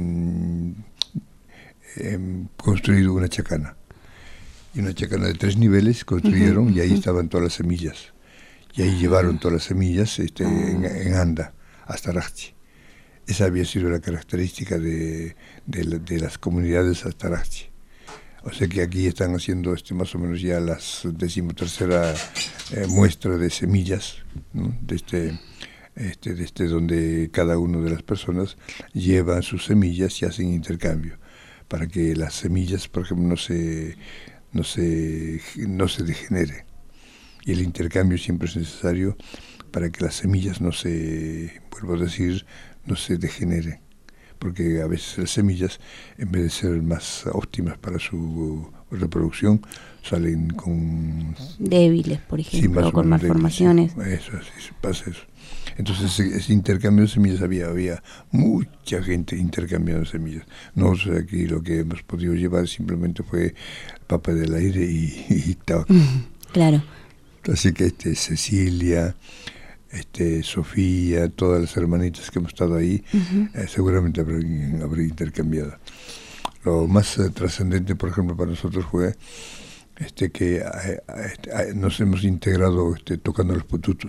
eh, construido una chacana. Y una chacana de tres niveles construyeron, uh-huh, y ahí uh-huh. estaban todas las semillas. Y ahí uh-huh. llevaron todas las semillas este, uh-huh. en, en anda hasta Rachi. Esa había sido la característica de, de, de las comunidades hasta Rachi. O sea que aquí están haciendo este más o menos ya las decimotercera eh, muestra de semillas, ¿no? de este, este, de este donde cada una de las personas llevan sus semillas y hacen intercambio, para que las semillas, por ejemplo, no se no se no se degenere, y el intercambio siempre es necesario para que las semillas no se, vuelvo a decir, no se degeneren, porque a veces las semillas, en vez de ser más óptimas para su reproducción, salen con débiles, por ejemplo, sí, o con malformaciones. Sí, eso, sí, pasa eso. Entonces ese, ese intercambio de semillas había había mucha gente intercambiando semillas. Nosotros aquí lo que hemos podido llevar simplemente fue papa del aire y, y tabaco. Claro. Así que este Cecilia, este Sofía, todas las hermanitas que hemos estado ahí, uh-huh. eh, seguramente habrán, habrán intercambiado. Lo más eh, trascendente, por ejemplo, para nosotros fue este que eh, eh, nos hemos integrado este, tocando los pututos.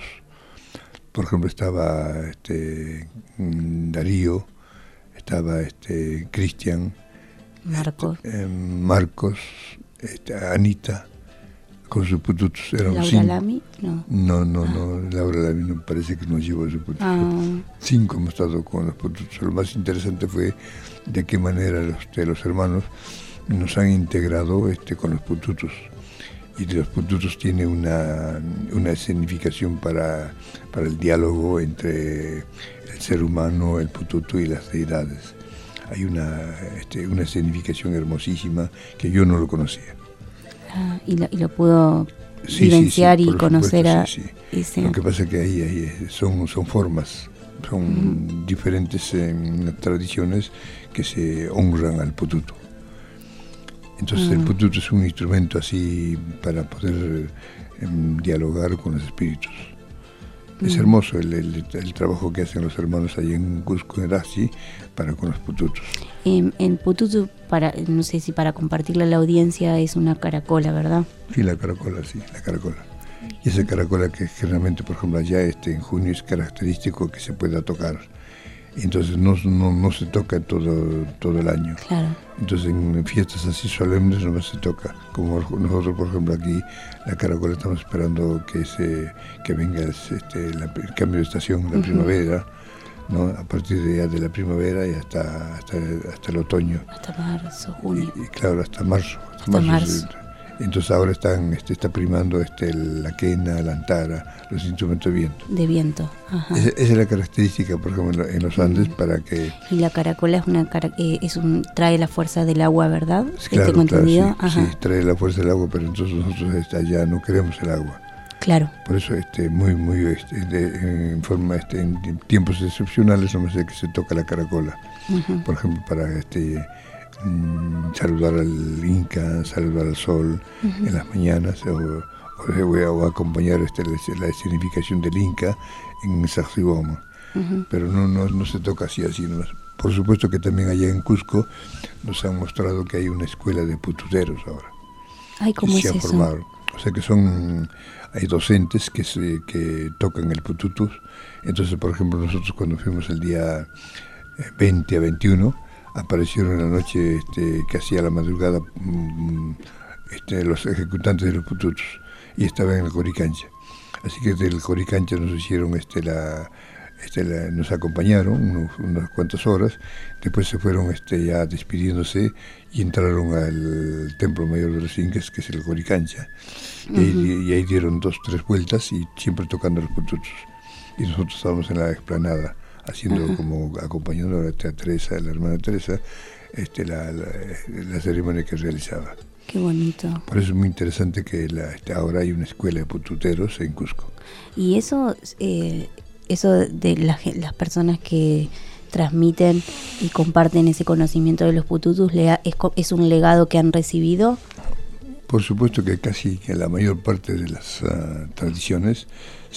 Por ejemplo, estaba este Darío, estaba este Cristian, Marcos, este, eh, Marcos, este, Anita, con sus pututos. ¿Laura cinco. Lamy? No, no, no, no, Laura Lamy no parece que nos llevó su pututo. Ah. Cinco hemos estado con los pututos. Lo más interesante fue de qué manera los, de los hermanos nos han integrado este, con los pututos. Y los pututos tiene una, una significación para, para el diálogo entre el ser humano, el pututo y las deidades. Hay una, este, una significación hermosísima que yo no lo conocía. Ah, y, lo, y lo pudo sí, vivenciar sí, sí, y conocer supuesto, a... Sí, sí. Ese... Lo que pasa es que ahí, ahí son, son formas, son uh-huh. diferentes eh, tradiciones que se honran al pututo. Entonces uh-huh. el pututo es un instrumento así para poder eh, dialogar con los espíritus. Es hermoso el, el, el trabajo que hacen los hermanos ahí en Cusco, en Rachi, para con los pututos. Eh, el pututu, para, no sé si para compartirle a la audiencia, es una caracola, ¿verdad? Sí, la caracola, sí, la caracola. Y esa caracola que generalmente, por ejemplo, allá este, en junio es característico que se pueda tocar. Entonces no, no, no se toca todo, todo el año. Claro. Entonces en fiestas así solemnes no se toca. Como nosotros, por ejemplo, aquí la caracola estamos esperando que se que venga este, la, el cambio de estación, la uh-huh. primavera, ¿no? A partir de, ya de la primavera y hasta, hasta, hasta el otoño. Hasta marzo, junio. Y, y claro, hasta marzo. Hasta, hasta marzo. marzo. Se, entonces ahora están este, está primando este, la quena, la antara, los instrumentos de viento. De viento, ajá. Esa, esa es la característica, por ejemplo, en los Andes, para que... Y la caracola es una cara, eh, es un trae la fuerza del agua, ¿verdad? Claro, ¿Tengo claro, entendido? Sí, ajá. sí, trae la fuerza del agua, pero entonces nosotros este, allá no queremos el agua. Claro. Por eso este, muy, muy este, de, en forma este, en tiempos excepcionales, no sé que se toca la caracola. Uh-huh. Por ejemplo, para este saludar al Inca, saludar al sol uh-huh. en las mañanas, o, o, o acompañar este, la, la significación del Inca en Sacsayhuamán. Uh-huh. Pero no, no, no se toca así, así nomás. Por supuesto que también allá en Cusco nos han mostrado que hay una escuela de pututeros ahora. Ay, ¿cómo es se han eso? formado. O sea que son, hay docentes que, se, que tocan el pututus. Entonces, por ejemplo, nosotros cuando fuimos el día veinte a veintiuno, aparecieron en la noche este, casi a la madrugada este, los ejecutantes de los pututos y estaban en el Coricancha. Así que del Coricancha nos hicieron este, la, este, la, nos acompañaron unos, unas cuantas horas, después se fueron este, ya despidiéndose y entraron al Templo Mayor de los Incas, que es el Coricancha. Uh-huh. y, ahí, y ahí dieron dos, tres vueltas y siempre tocando los pututos. Y nosotros estábamos en la explanada, haciendo uh-huh. como acompañando a la Teresa, a la hermana Teresa, este, la, la, la ceremonia que realizaba. Qué bonito. Por eso es muy interesante que la, este, ahora hay una escuela de pututeros en Cusco. Y eso, eh, eso de la, las personas que transmiten y comparten ese conocimiento de los pututus, ¿es, es un legado que han recibido? Por supuesto que casi que la mayor parte de las uh, tradiciones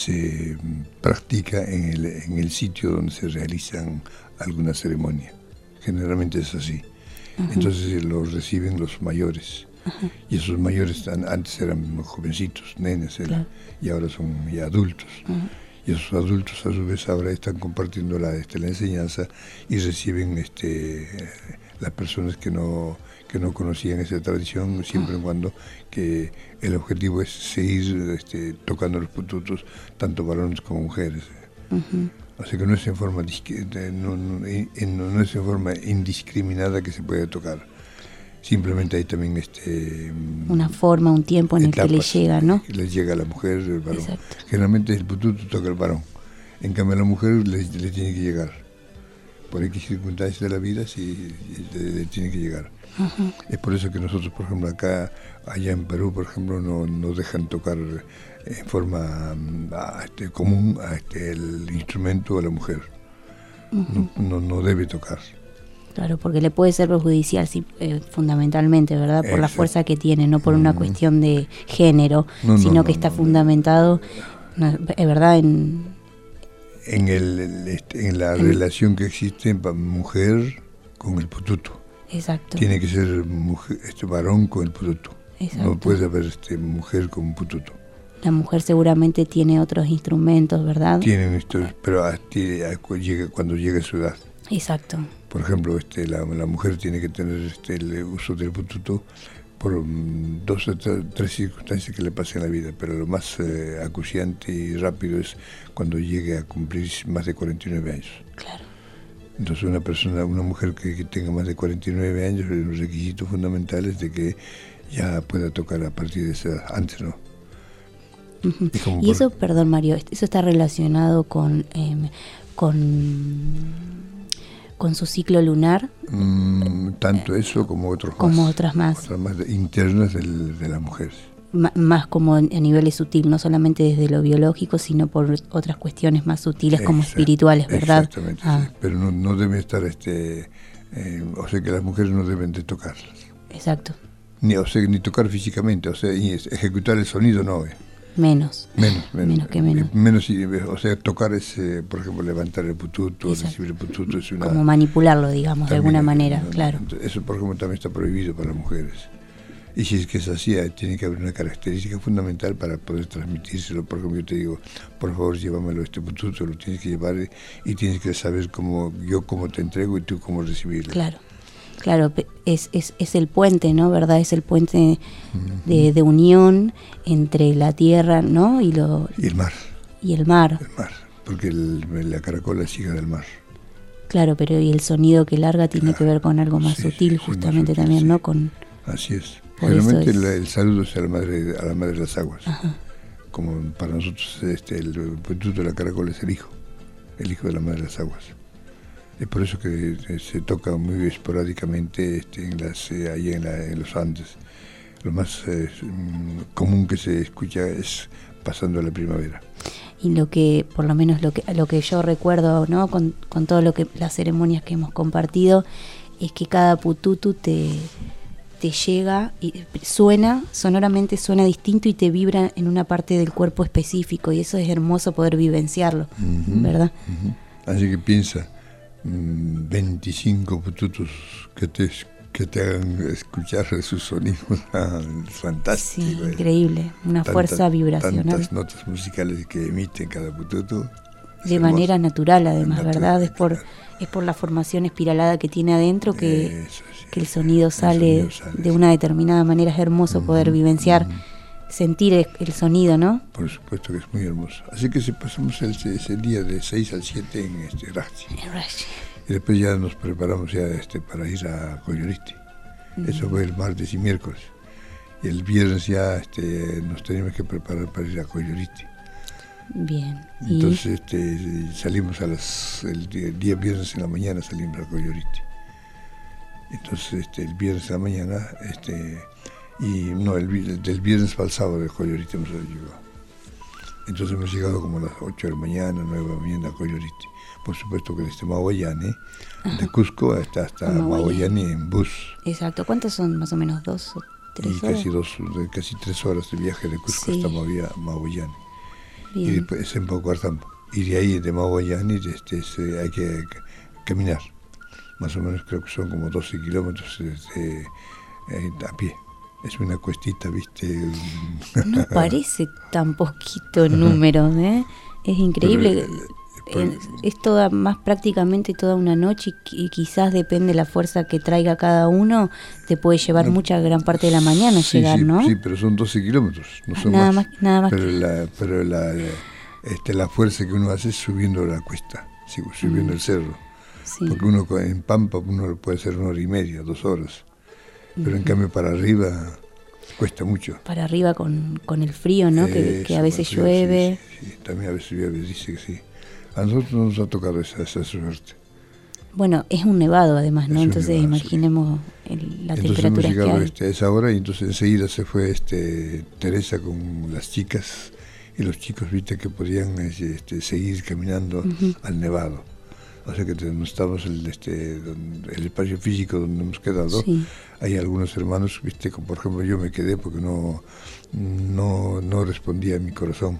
se practica en el, en el sitio donde se realizan alguna ceremonia. Generalmente es así. Uh-huh. Entonces los reciben los mayores. Uh-huh. Y esos mayores antes eran jovencitos, nenes, claro. y ahora son ya adultos. Uh-huh. Y esos adultos a su vez ahora están compartiendo la, este, la enseñanza y reciben este, las personas que no... que no conocían esa tradición, siempre y cuando que el objetivo es seguir este, tocando los pututos, tanto varones como mujeres. Uh-huh. O sea que no es en forma no, no, no es en forma indiscriminada que se puede tocar. Simplemente hay también este una forma, un tiempo en el que le llega, ¿no? Les llega a la mujer, el varón. Exacto. Generalmente el pututo toca el varón. En cambio a la mujer le, le tiene que llegar. Por X circunstancias de la vida sí le, le tiene que llegar. Uh-huh. Es por eso que nosotros, por ejemplo, acá, allá en Perú, por ejemplo, no nos dejan tocar en forma a, este, común a este, el instrumento a la mujer. Uh-huh. no, no, no debe tocar. Claro, porque le puede ser perjudicial sí, eh, fundamentalmente, ¿verdad? Por Exacto. la fuerza que tiene, no por una uh-huh. cuestión de género, no, sino no, que no, está no, fundamentado, no, es verdad, en... En, el, el, en la en... relación que existe entre mujer con el pututo. Exacto. Tiene que ser mujer, este varón con el pututo. Exacto. No puede haber este, mujer con pututo. La mujer seguramente tiene otros instrumentos, ¿verdad? Tiene instrumentos, pero a, a, llega, cuando llega a su edad. Exacto. Por ejemplo, este, la, la mujer tiene que tener este, el uso del pututo por um, dos o tres circunstancias que le pasen en la vida, pero lo más eh, acuciante y rápido es cuando llegue a cumplir más de cuarenta y nueve años. Claro. Entonces una persona, una mujer que, que tenga más de cuarenta y nueve años, los requisitos fundamentales de que ya pueda tocar a partir de esa edad, antes no. Uh-huh. Y, y eso, por... perdón Mario, eso está relacionado con eh, con con su ciclo lunar. Mm, tanto eso como otros como más. otras más. Otras más internas del, de las mujeres. M- más como a niveles sutil, no solamente desde lo biológico, sino por otras cuestiones más sutiles. Exacto, como espirituales, ¿verdad? Exactamente, ah. sí. Pero no, no debe estar, este eh, o sea que las mujeres no deben de tocarlas. Exacto. Ni, o sea, ni tocar físicamente, o sea, y ejecutar el sonido no. Eh. Menos. Menos, menos. Menos que menos. Menos, o sea, tocar es, eh, por ejemplo, levantar el pututo, Exacto. recibir el pututo es una... Como manipularlo, digamos, de alguna manera, no, claro. Eso, por ejemplo, también está prohibido para las mujeres. Y si es que es así, tiene que haber una característica fundamental para poder transmitírselo. Por ejemplo, yo te digo, por favor, llévamelo este pututo, lo tienes que llevar y tienes que saber cómo, yo cómo te entrego y tú cómo recibirlo. Claro, claro, es, es, es el puente, ¿no? ¿Verdad? Es el puente de, de unión entre la tierra, ¿no? Y, lo, y el mar. Y el mar. El mar, porque el, la caracola es hija del mar. Claro, pero y el sonido que larga tiene claro. que ver con algo más sí, sutil, justamente sí, más sutil, también, sí. ¿no? Con, así es. Generalmente es... el, el saludo es a la madre, a la madre de las aguas. Ajá. Como para nosotros este, el pututo de la caracola es el hijo, el hijo de la madre de las aguas. Es por eso que se toca muy esporádicamente este, en las, eh, ahí en, la, en los Andes. Lo más eh, común que se escucha es pasando la primavera. Y lo que, por lo menos lo que, lo que yo recuerdo, ¿no? con, con todo lo que las ceremonias que hemos compartido, es que cada pututu te... te llega y suena, sonoramente suena distinto y te vibra en una parte del cuerpo específico y eso es hermoso poder vivenciarlo, uh-huh, ¿verdad? Uh-huh. Así que piensa, mmm, veinticinco pututos que te, que te hagan escuchar sus sonidos, fantástico. Sí, increíble, una Tanta, fuerza vibracional. Tantas notas musicales que emiten cada pututo. De hermoso. Manera natural además, natural, ¿verdad? Es por, claro. es por la formación espiralada que tiene adentro que... Eso, sí. que el sonido sale, el sonido sale de una determinada manera. Es hermoso uh-huh, poder vivenciar, uh-huh. sentir el, el sonido, ¿no? Por supuesto que es muy hermoso. Así que si pasamos el, ese día de seis al siete en este Rachi. Y después ya nos preparamos ya este, para ir a Coyoliti. Uh-huh. Eso fue el martes y miércoles. Y el viernes ya este, nos teníamos que preparar para ir a Coyoliti. Bien. Entonces este, salimos a las el día, el día viernes en la mañana salimos a Coyoliti. Entonces este, el viernes de la mañana, este, y no, el, del viernes para el sábado de Coyoliti hemos llegado. Entonces hemos llegado como a las ocho de la mañana, nueve de la mañana a Coyoliti. Por supuesto que desde Mahuayane, de Cusco hasta, hasta Mahuayane en bus. Exacto, ¿cuántos son más o menos? ¿Dos o tres y horas? Casi, dos, casi tres horas de viaje de Cusco sí. hasta Mahuayane. Y después es en Paucartambo. Y de ahí, de Mahuayane, este, este, hay que caminar. Más o menos creo que son como doce kilómetros este, eh, a pie. Es una cuestita, ¿viste? No parece tan poquito número, ¿eh? Es increíble. Pero, pero, es toda, más prácticamente toda una noche y quizás depende de la fuerza que traiga cada uno, te puede llevar no, mucha gran parte de la mañana sí, llegar, sí, ¿no? Sí, pero son doce kilómetros, no son nada más. más. Nada más pero que... la, pero la, este, la fuerza que uno hace es subiendo la cuesta, subiendo mm. el cerro. Sí. Porque uno en Pampa uno lo puede hacer una hora y media, dos horas. Pero uh-huh. en cambio para arriba cuesta mucho. Para arriba con, con el frío, ¿no? Que, que a veces arriba, llueve. Sí, sí, sí. También a veces llueve, dice que sí. A nosotros nos ha tocado esa, esa suerte. Bueno, es un nevado además, ¿no? Entonces nevado, imaginemos sí. el, la entonces temperatura hemos llegado que hay. Este, a esa hora y entonces enseguida se fue este, Teresa con las chicas y los chicos, viste, que podían este, seguir caminando uh-huh. al nevado. O sea que no estamos en el, este, el espacio físico donde hemos quedado. Sí. Hay algunos hermanos, viste, como por ejemplo yo me quedé porque no, no, no respondía a mi corazón.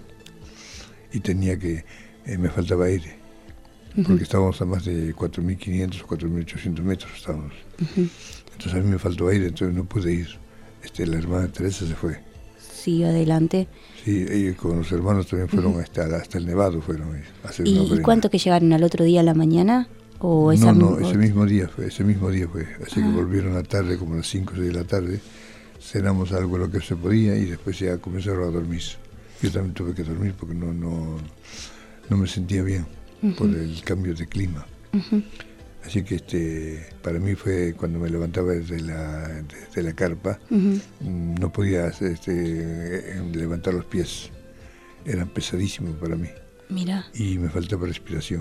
Y tenía que, eh, me faltaba aire. Uh-huh. Porque estábamos a más de cuatro mil quinientos o cuatro mil ochocientos metros estábamos. Uh-huh. Entonces a mí me faltó aire, entonces no pude ir. Este, la hermana Teresa se fue. Sí, adelante. Sí, ellos con los hermanos también fueron uh-huh. hasta, hasta el Nevado. Fueron a hacer ¿Y, ¿Y cuánto que llegaron al otro día a la mañana? ¿O no, no, mismo... ese mismo día fue, ese mismo día fue. Así ah. que volvieron a la tarde, como a las cinco o seis de la tarde. Cenamos algo lo que se podía y después ya comenzaron a dormir. Yo también tuve que dormir porque no, no, no me sentía bien uh-huh. por el cambio de clima. Uh-huh. Así que este, para mí fue cuando me levantaba desde la, desde la carpa, uh-huh. no podía este, levantar los pies, eran pesadísimos para mí. Mira. Y me faltaba respiración.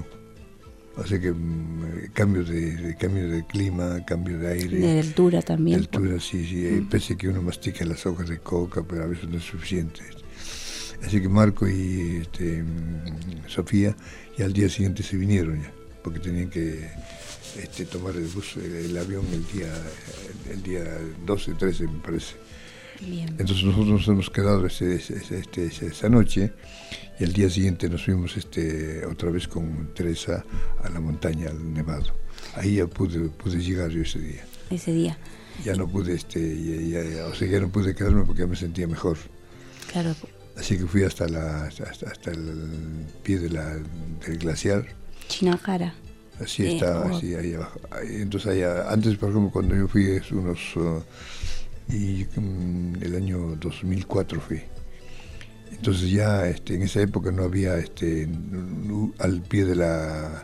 O sea que um, cambio de, de cambio de clima, cambio de aire. De altura también. De altura, por... sí, sí. Uh-huh. Pese que uno mastica las hojas de coca, pero a veces no es suficiente. Así que Marco y este, Sofía ya al día siguiente se vinieron ya, porque tenían que este, tomar el bus, el, el avión el día el día doce, trece me parece. Bien. Entonces nosotros nos hemos quedado ese, ese, este, esa noche y al día siguiente nos fuimos este, otra vez con Teresa a la montaña, al Nevado. Ahí ya pude, pude llegar yo ese día. Ese día. Ya no pude, este, ya, ya, o sea, ya no pude quedarme porque ya me sentía mejor. Claro. Así que fui hasta la hasta, hasta el pie de la, del glaciar. Chinajara. Así eh, estaba, oh. así ahí abajo. Ahí, entonces allá, antes, por ejemplo, cuando yo fui, es unos uh, y um, el año dos mil cuatro fui. Entonces ya, este, en esa época no había, este, no, al pie de la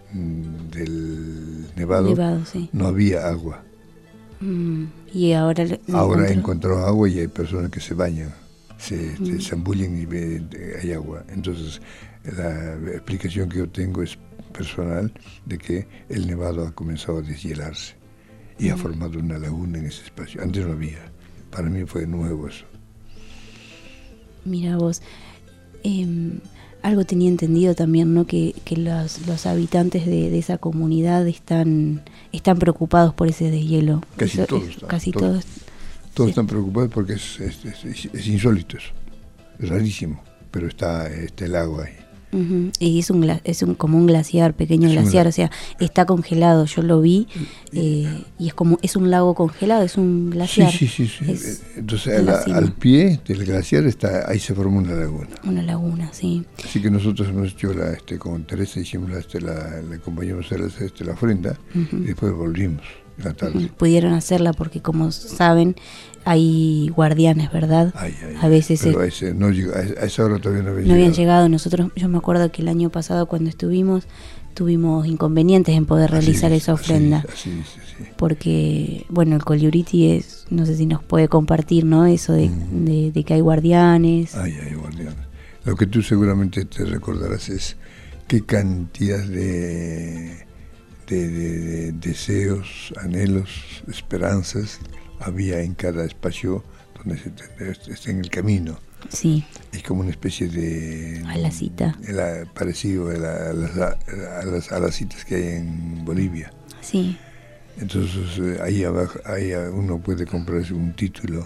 del nevado, nevado sí. no había agua. Mm, y ahora ahora he encontrado agua y hay personas que se bañan, se, mm. se zambullen y ve, hay agua. Entonces la explicación que yo tengo es personal de que el nevado ha comenzado a deshielarse y mm. ha formado una laguna en ese espacio. Antes no había. Para mí fue nuevo eso. Mira vos, eh, algo tenía entendido también, ¿no? Que, que los, los habitantes de, de esa comunidad están están preocupados por ese deshielo. Casi eso, todos. Es, Están, casi todos. todos. Todos Sí. están preocupados porque es, es, es, es insólito eso. Es rarísimo, pero está, está el agua ahí. Uh-huh. Y es un gla- es un como un glaciar, pequeño Es un glaciar, gla- o sea, está congelado, yo lo vi, eh, y es como, es un lago congelado, es un glaciar. Sí, sí, sí. sí. Es Entonces en a la la- cima. al pie del glaciar está, ahí se formó una laguna. Una laguna, sí. Así que nosotros hemos hecho la, este, con Teresa hicimos la, este, la, le acompañamos a hacer este, la ofrenda Uh-huh. y después volvimos en la tarde. Uh-huh. Pudieron hacerla porque, como saben, hay guardianes, ¿verdad? Ay, ay, a veces pero eh, a, ese, no llegó, a esa hora todavía no había no habían llegado. llegado. Nosotros, yo me acuerdo que el año pasado cuando estuvimos tuvimos inconvenientes en poder realizar Así, esa así, ofrenda, así, sí, sí. porque, bueno, el Coliuriti es, no sé si nos puede compartir, ¿no? Eso de, Mm. de, de que hay guardianes. Ay, ay, guardianes. Lo que tú seguramente te recordarás es qué cantidad de, de, de, de deseos, anhelos, esperanzas había en cada espacio donde se te- está en el camino. Sí, Es como una especie de... a la cita. la- parecido a, la- a las, a, las, a las citas que hay en Bolivia. Sí, Entonces eh, ahí abajo ahí uno puede comprarse un título,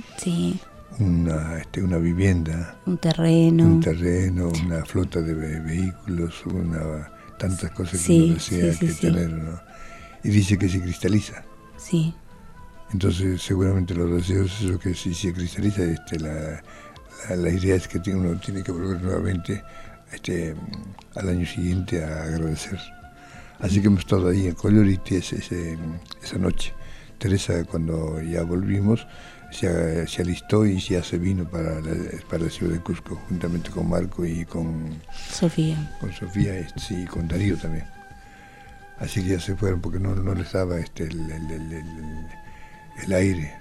sí, una, este, una vivienda, un terreno. un terreno, una flota de ve- vehículos, una, tantas cosas Sí, que uno desea sí, sí, que sí. tener, ¿no? Y dice que se cristaliza. Sí, Entonces seguramente los deseos es lo que si se cristaliza, este, la, la, la idea es que tiene- uno tiene que volver nuevamente este, al año siguiente a agradecer. Así que hemos estado ahí en Coliuriti ese, ese, esa noche. Teresa, cuando ya volvimos, se, se alistó y ya se vino para la, para la ciudad de Cusco, juntamente con Marco y con, Sofía. con Sofía este, sí, y con Darío también. Así que ya se fueron porque no, no les daba este, el, el, el, el, el aire.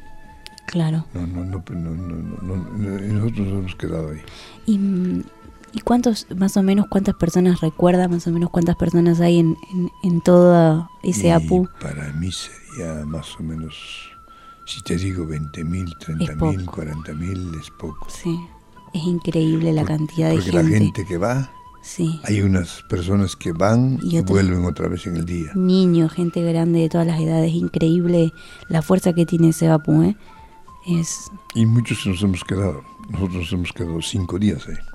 Claro. No, no, no, no, no, no, no, y nosotros nos hemos quedado ahí. ¿Y, y cuántos, más o menos, cuántas personas recuerda, más o menos cuántas personas hay en, en, en todo ese Y Apu? para mí sería más o menos, si te digo veinte mil, treinta Es mil, poco. cuarenta mil, es poco. Sí, es increíble la Por- cantidad de porque gente. la gente que va, Sí, hay unas personas que van Y y, otras- vuelven otra vez en el día. niños, gente grande de todas las edades, increíble la fuerza que tiene ese Apu, ¿eh? Es Y muchos nos hemos quedado, nosotros nos hemos quedado cinco días ahí.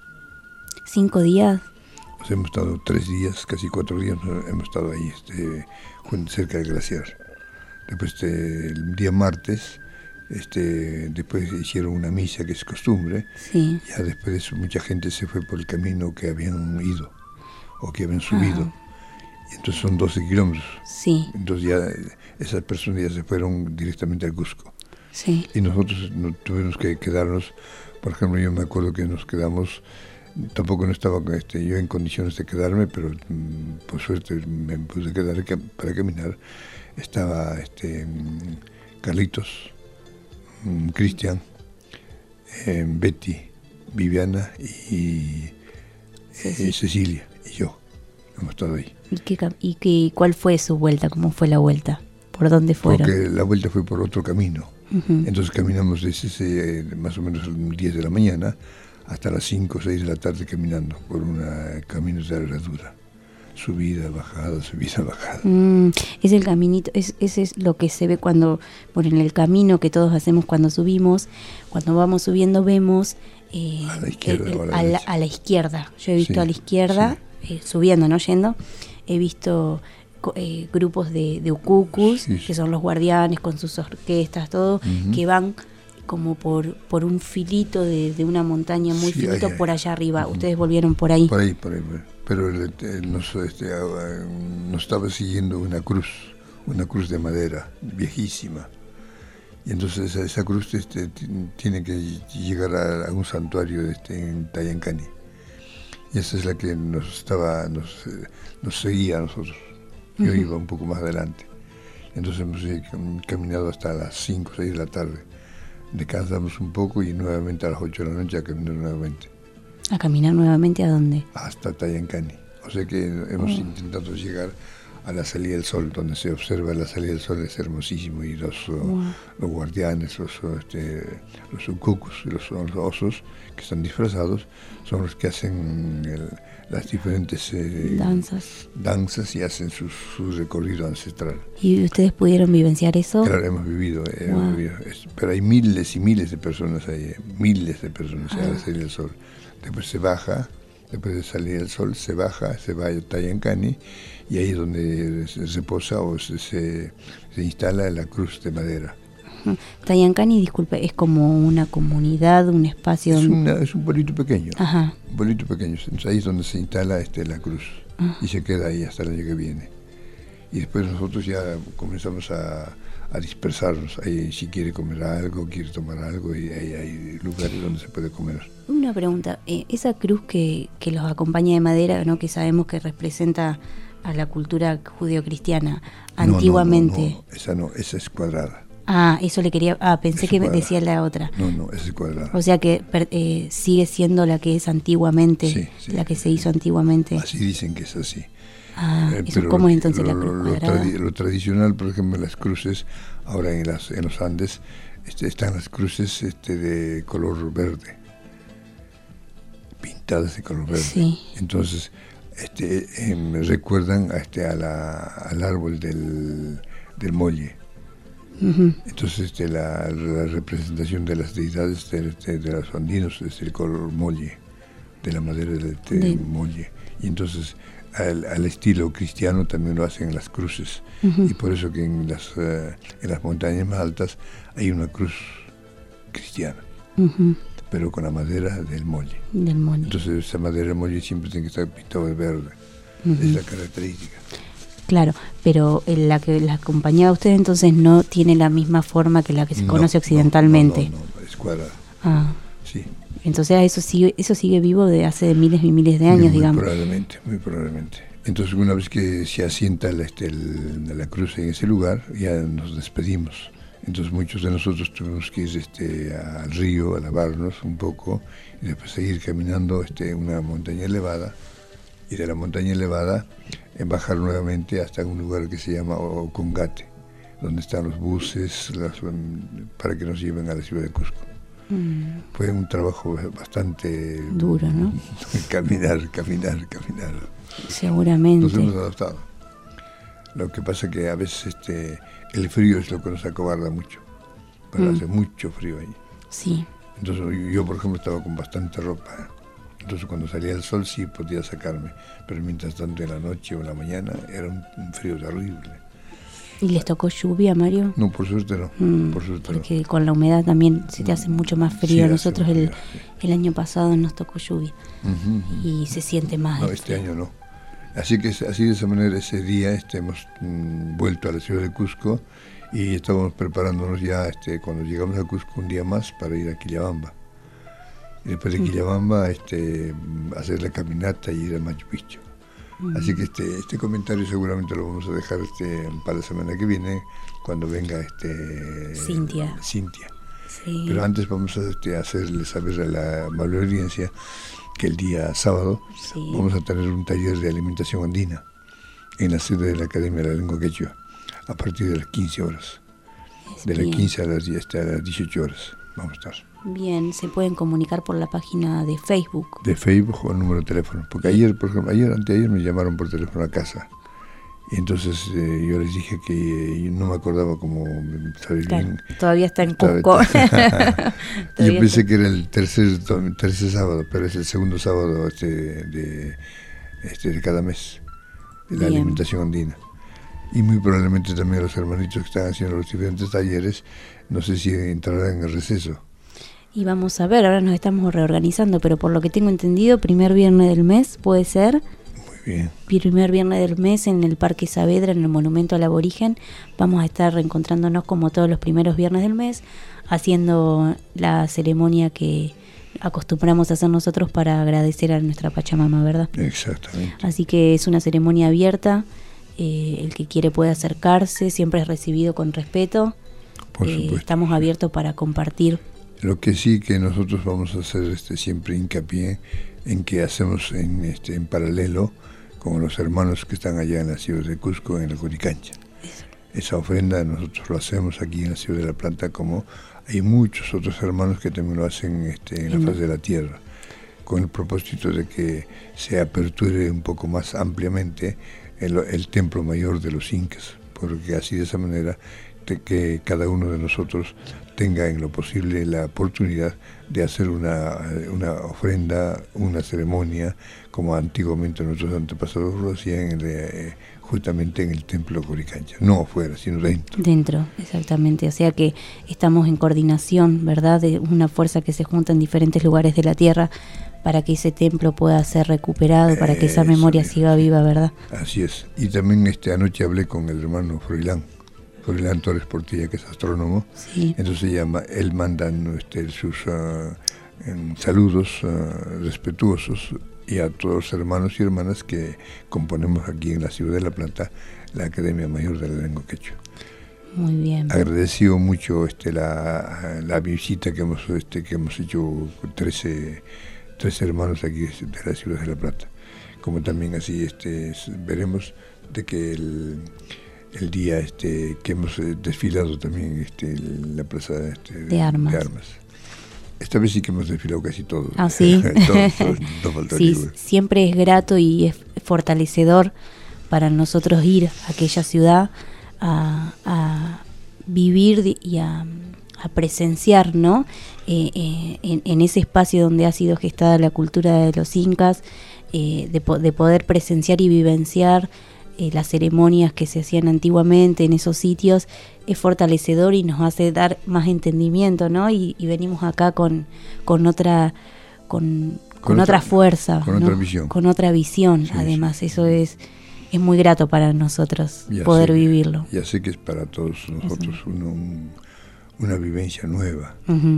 cinco días. O sea, hemos estado tres días, casi cuatro días, hemos estado ahí, este, jun- cerca del glaciar. Después, este, el día martes, este, después hicieron una misa, que es costumbre. Sí, Ya después de eso, mucha gente se fue por el camino que habían ido o que habían subido. Ajá. Y entonces son doce kilómetros. sí, Entonces ya eh, esas personas ya se fueron directamente al Cusco. sí. Y nosotros no tuvimos que quedarnos. Por ejemplo, yo me acuerdo que nos quedamos, tampoco no estaba este, yo en condiciones de quedarme, pero mm, por suerte me pude quedar que- para caminar. Estaba este, mm, Carlitos, mm, Cristian, eh, Betty, Viviana y Sí, eh, sí. Cecilia y yo. Hemos estado ahí. ¿Y, qué, cam- y qué, cuál fue su vuelta? ¿Cómo fue la vuelta? ¿Por dónde fueron? Porque la vuelta fue por otro camino. Ujú. Entonces caminamos desde ese, eh, más o menos a las diez de la mañana hasta las cinco o seis de la tarde caminando por una camino de herradura. subida, bajada, subida, bajada. Mm, es el caminito, es, ese es lo que se ve cuando, bueno, en el camino que todos hacemos cuando subimos, cuando vamos subiendo vemos eh, a la izquierda, el, el, o a la a, la, derecha. a la izquierda. Yo he visto Sí, a la izquierda, sí. eh, subiendo, no yendo, he visto co- eh, grupos de, de ucucus, Sí, sí. que son los guardianes con sus orquestas, todo, Ujú. que van como por, por un filito de, de una montaña muy Sí, finito ahí, ahí. por allá arriba. Ujú. Ustedes volvieron por ahí. Por ahí, por ahí, por ahí. Pero el- el- nos, este, ah, nos estaba siguiendo una cruz, una cruz de madera, viejísima. Y entonces esa, esa cruz este, t- tiene que llegar a, a un santuario este, en Tayancani. Y esa es la que nos estaba, nos, eh, nos seguía a nosotros. Yo Ujú. iba un poco más adelante. Entonces hemos eh, cam- caminado hasta las cinco o seis de la tarde. Descansamos un poco y nuevamente a las ocho de la noche a caminar nuevamente. ¿A caminar nuevamente a dónde? Hasta Tayancani. O sea que hemos Oh. intentado llegar a la salida del sol, donde se observa la salida del sol, es hermosísimo, y los, uh, Wow. los guardianes, los, uh, este, los ucucus, los, los osos que están disfrazados, son los que hacen el- las diferentes eh, Danzas. danzas y hacen su, su recorrido ancestral. ¿Y ustedes pudieron vivenciar eso? Claro, hemos vivido, eh, hemos Wow. vivido. Es- pero hay miles y miles de personas ahí, eh, miles de personas a la Ah. salida del sol. Después se baja, después de salir el sol, se baja, se va a Tayancani, y ahí es donde se reposa o se, se, se instala la cruz de madera. Ujú. Tayancani, disculpe, es como una comunidad, un espacio. Es, donde- una, es un pueblito pequeño, Ajá. un pueblito pequeño. Entonces ahí es donde se instala este, la cruz, Ah. y se queda ahí hasta el año que viene. Y después nosotros ya comenzamos a, a dispersarnos. Ahí, si quiere comer algo, quiere tomar algo, y ahí hay lugares donde se puede comer. Una pregunta, eh, esa cruz que, que los acompaña de madera, ¿no? Que sabemos que representa a la cultura judeocristiana No, no, antiguamente. No, no, no, esa no, esa es cuadrada. Ah, eso le quería. Ah, pensé Es que me cuadrada. decía la otra. No, no, esa es cuadrada. O sea que per- eh, sigue siendo la que es antiguamente, Sí, sí. la que se hizo antiguamente. Así dicen que es así. Ah, Eh, eso, pero ¿cómo lo- es entonces lo, la cruz lo, lo cuadrada? tradi- lo tradicional, por ejemplo, en las cruces, ahora en, las, en los Andes, este, están las cruces este, de color verde, pintadas de color verde. Sí. Entonces, este, eh, me recuerdan a este, a la, al árbol del, del molle. Ujú. Entonces, este, la, la representación de las deidades de, de, de los andinos es el color molle, de la madera del del De- molle. Y entonces, al, al estilo cristiano también lo hacen en las cruces. Ujú. Y por eso que en las, eh, en las montañas más altas hay una cruz cristiana, Ujú. pero con la madera del molle. Del molle. Entonces, esa madera del molle siempre tiene que estar pintada de verde. Ujú. Es la característica. Claro, pero eh, la que la acompañaba a usted entonces no tiene la misma forma que la que se No, conoce no, occidentalmente. No, no, no, es cuadrada. Ah, Sí. entonces eso sigue eso sigue vivo de hace miles y miles de años, muy, muy digamos. probablemente, muy probablemente. Entonces, una vez que se asienta la, este, el- la cruz en ese lugar, ya nos despedimos. Entonces, muchos de nosotros tuvimos que ir este, al río a lavarnos un poco y después seguir caminando este, una montaña elevada, y de la montaña elevada en bajar nuevamente hasta un lugar que se llama Ocongate, donde están los buses las, um, para que nos lleven a la ciudad de Cusco. Mm, Fue un trabajo bastante duro, ¿no? caminar, caminar, caminar. Seguramente. Nos hemos adaptado. Lo que pasa que a veces este, el frío es lo que nos acobarda mucho, pero Mm. hace mucho frío ahí. Sí. Entonces yo, por ejemplo, estaba con bastante ropa. Entonces cuando salía el sol sí podía sacarme, pero mientras tanto en la noche o en la mañana era un, un frío terrible. ¿Y les tocó lluvia, Mario? No, por suerte no, Mm, por suerte no. porque con la humedad también se te hace mucho más Sí, frío. hace Nosotros más el, frío, sí. el año pasado nos tocó lluvia Ujú, ujú. y se siente más. No, el este frío. año no. Así que así de esa manera ese día este, hemos mm, vuelto a la ciudad de Cusco y estábamos preparándonos ya este, cuando llegamos a Cusco un día más para ir a Quillabamba. Y después de Mm. Quillabamba este, mm, hacer la caminata y ir a Machu Picchu. Mm. Así que este, este comentario seguramente lo vamos a dejar este, para la semana que viene cuando venga este, Cintia. Cintia. Sí. Pero antes vamos a este, hacerle saber a la amable audiencia que el día sábado Sí. vamos a tener un taller de alimentación andina en la sede de la Academia de la Lengua Quechua a partir de las quince horas, Es de las bien. quince a las diez hasta las dieciocho horas. vamos a estar. Bien, se pueden comunicar por la página de Facebook. De Facebook o el número de teléfono. Porque ayer, por ejemplo, ayer, anteayer me llamaron por teléfono a casa. Y entonces eh, yo les dije que eh, no me acordaba cómo saber Claro, bien. todavía está en Estaba- Cusco. Yo Todavía pensé está- que era el tercer, to- tercer sábado, pero es el segundo sábado este, de, este, de cada mes, de la Bien. alimentación andina. Y muy probablemente también los hermanitos que están haciendo los diferentes talleres, no sé si entrarán en el receso. Y vamos a ver, ahora nos estamos reorganizando, pero por lo que tengo entendido, primer viernes del mes puede ser. Muy bien. Primer viernes del mes en el Parque Saavedra, en el Monumento al Aborigen. Vamos a estar reencontrándonos como todos los primeros viernes del mes, haciendo la ceremonia que acostumbramos a hacer nosotros para agradecer a nuestra Pachamama, ¿verdad? Exactamente. Así que es una ceremonia abierta, eh, el que quiere puede acercarse, siempre es recibido con respeto. Por Eh, supuesto. estamos abiertos para compartir. Lo que sí que nosotros vamos a hacer este, siempre hincapié en que hacemos en, este, en paralelo con los hermanos que están allá en la ciudad de Cusco, en la Curicancha. Esa ofrenda nosotros lo hacemos aquí en la ciudad de La Plata, como hay muchos otros hermanos que también lo hacen este, en la Mm. faz de la tierra, con el propósito de que se aperture un poco más ampliamente el, el templo mayor de los incas, porque así de esa manera de que cada uno de nosotros tenga en lo posible la oportunidad de hacer una, una ofrenda, una ceremonia, como antiguamente nuestros antepasados lo hacían en, eh, justamente en el templo Curicancha, no afuera, sino dentro. Dentro, exactamente. O sea que estamos en coordinación, ¿verdad? De una fuerza que se junta en diferentes lugares de la tierra para que ese templo pueda ser recuperado, para que esa Eso memoria mismo. siga viva, ¿verdad? Así es. Y también este anoche hablé con el hermano Froilán, Froilán Torres Portilla, que es astrónomo. Sí. Entonces llama, él manda este, sus uh, en saludos uh, respetuosos y a todos los hermanos y hermanas que componemos aquí en la ciudad de La Plata la Academia Mayor de la Lengua Quechua. Muy bien. Agradecido mucho este, la, la visita que hemos, este, que hemos hecho trece, trece hermanos aquí de la ciudad de La Plata. Como también así este, veremos de que el, el día este, que hemos eh, desfilado también este, en la plaza este, De armas. de armas. Esta vez sí que hemos desfilado casi todos. Ah, sí. todos, todos, no faltó Sí, ninguno. siempre es grato y es fortalecedor para nosotros ir a aquella ciudad a, a vivir di- y a, a presenciar, ¿no? Eh, eh, en, en ese espacio donde ha sido gestada la cultura de los incas, eh, de, po- de poder presenciar y vivenciar eh, las ceremonias que se hacían antiguamente en esos sitios, es fortalecedor y nos hace dar más entendimiento, ¿no? Y, y venimos acá con, con otra con, con, Con otra, otra- fuerza, con ¿no? otra visión. Con otra visión, Sí, además, sí, eso sí. es es muy grato para nosotros Ya poder sé, vivirlo. Ya sé que es para todos nosotros uno, un- una vivencia nueva. Ujú.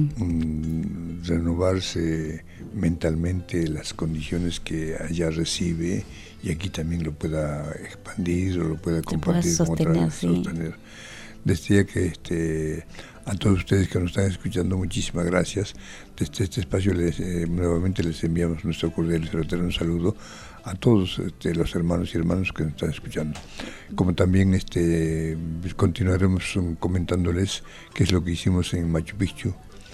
un renovarse mentalmente las condiciones que allá recibe y aquí también lo pueda expandir o lo pueda compartir con sostener, otras, sí. sostener. Decía que este, a todos ustedes que nos están escuchando, muchísimas gracias. Desde este espacio les, eh, nuevamente les enviamos nuestro cordial y fraterno saludo a todos este, los hermanos y hermanas que nos están escuchando. Como también este, continuaremos um, comentándoles qué es lo que hicimos en Machu Picchu,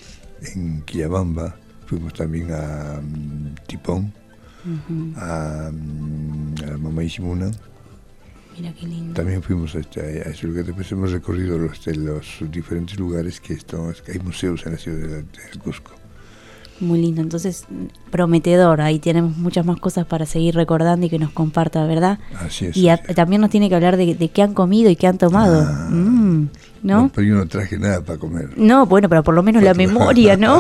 en Quillabamba, fuimos también a um, Tipón, Ujú. a, um, a Mamá Isimuna, Mira qué lindo. también fuimos a, este, a ese lugar. Después hemos recorrido los, de los diferentes lugares que, están, que hay museos en la ciudad de, de Cusco. Muy lindo, entonces prometedor, ahí tenemos muchas más cosas para seguir recordando y que nos comparta, ¿verdad? Así es. Y a- así es. también nos tiene que hablar de, de qué han comido y qué han tomado. Ah. Mm, ¿no? No, pero yo no traje nada para comer. No, bueno, pero por lo menos la Cuatro. memoria, ¿no?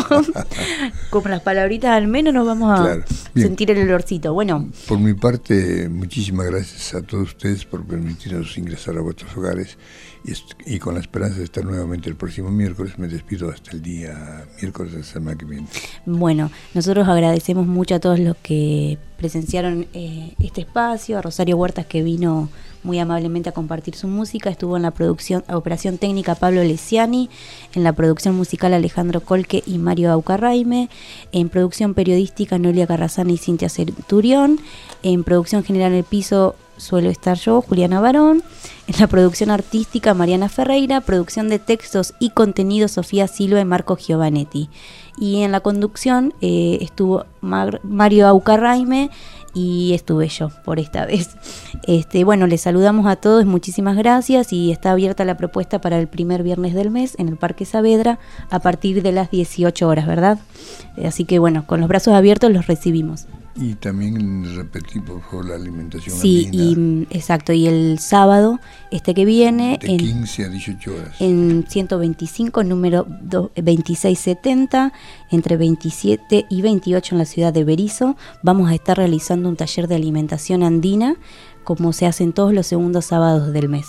Con las palabritas al menos nos vamos a Claro. Bien. sentir el olorcito. Bueno, Por mi parte, muchísimas gracias a todos ustedes por permitirnos ingresar a vuestros hogares y, est- y con la esperanza de estar nuevamente el próximo miércoles, me despido hasta el día miércoles de la semana que viene. bueno, nosotros agradecemos mucho a todos los que presenciaron eh, este espacio, a Rosario Huertas que vino muy amablemente a compartir su música, estuvo en la producción, operación técnica Pablo Lesiani, en la producción musical Alejandro Colque y Mario Aucarraime, en producción periodística Noelia Carrazana y Cintia Centurión, en producción general en el piso suelo estar yo, Juliana Barón. En la producción artística, Mariana Ferreira. Producción de textos y contenido, Sofía Silva y Marco Giovanetti. Y en la conducción eh, estuvo Mar- Mario Aucarraime y estuve yo por esta vez. Este, bueno, les saludamos a todos, muchísimas gracias, y está abierta la propuesta para el primer viernes del mes en el Parque Saavedra a partir de las dieciocho horas, ¿verdad? Así que bueno, con los brazos abiertos los recibimos. Y también repetir, por favor, la alimentación Sí, andina. y exacto, y el sábado este que viene De en, quince a dieciocho horas. en ciento veinticinco, número veintiséis setenta, entre veintisiete y veintiocho en la ciudad de Berisso, vamos a estar realizando un taller de alimentación andina, como se hacen todos los segundos sábados del mes.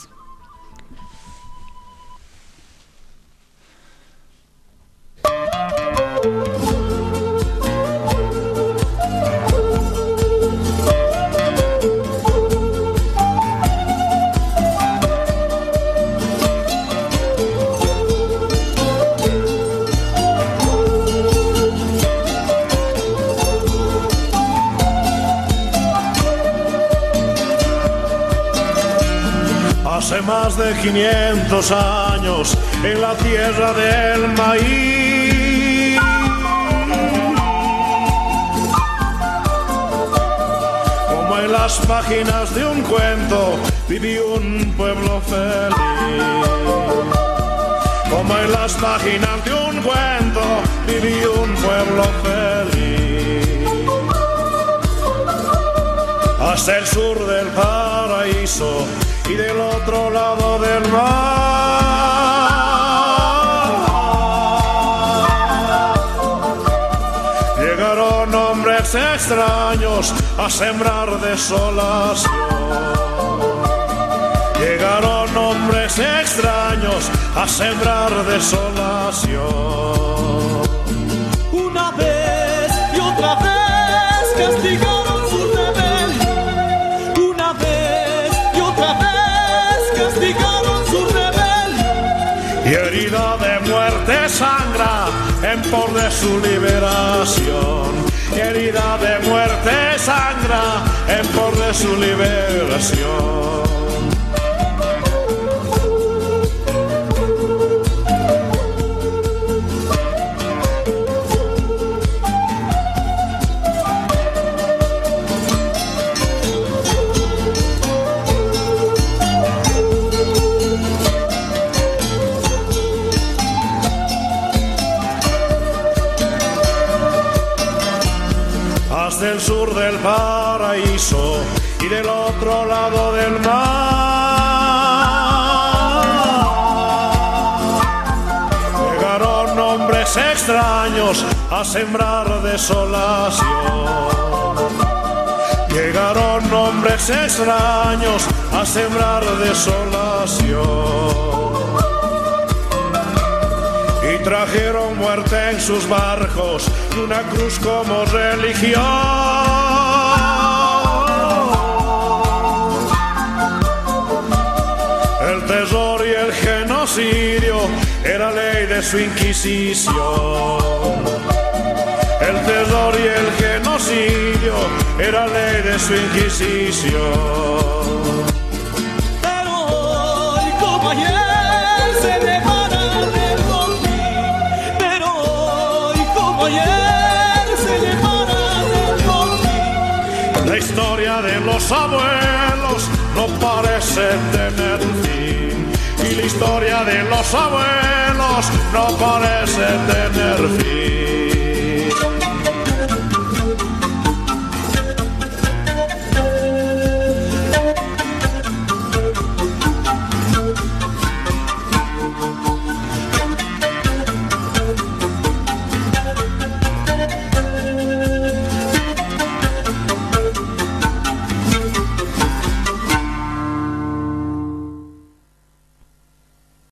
Hace más de quinientos años en la tierra del maíz, como en las páginas de un cuento, viví un pueblo feliz. Como en las páginas de un cuento, viví un pueblo feliz. Hasta el sur del paraíso y del otro lado del mar llegaron hombres extraños a sembrar desolación. Llegaron hombres extraños a sembrar desolación. Una vez y otra vez castigaron su rebelión. Una vez y otra vez castigaron su rebelión. Y herida de muerte sangra en pos de su liberación. Y herida de muerte sangra en pos de su liberación. Del sur del paraíso y del otro lado del mar llegaron hombres extraños a sembrar desolación. Llegaron hombres extraños a sembrar desolación. Y trajeron muerte en sus barcos y una cruz como religión. El terror y el genocidio era ley de su inquisición. El terror y el genocidio era ley de su inquisición. Pero hoy como ayer se levanta del botín. Pero hoy como ayer se levanta del botín. La historia de los abuelos no parece tener fin. Y la historia de los abuelos no parece tener fin.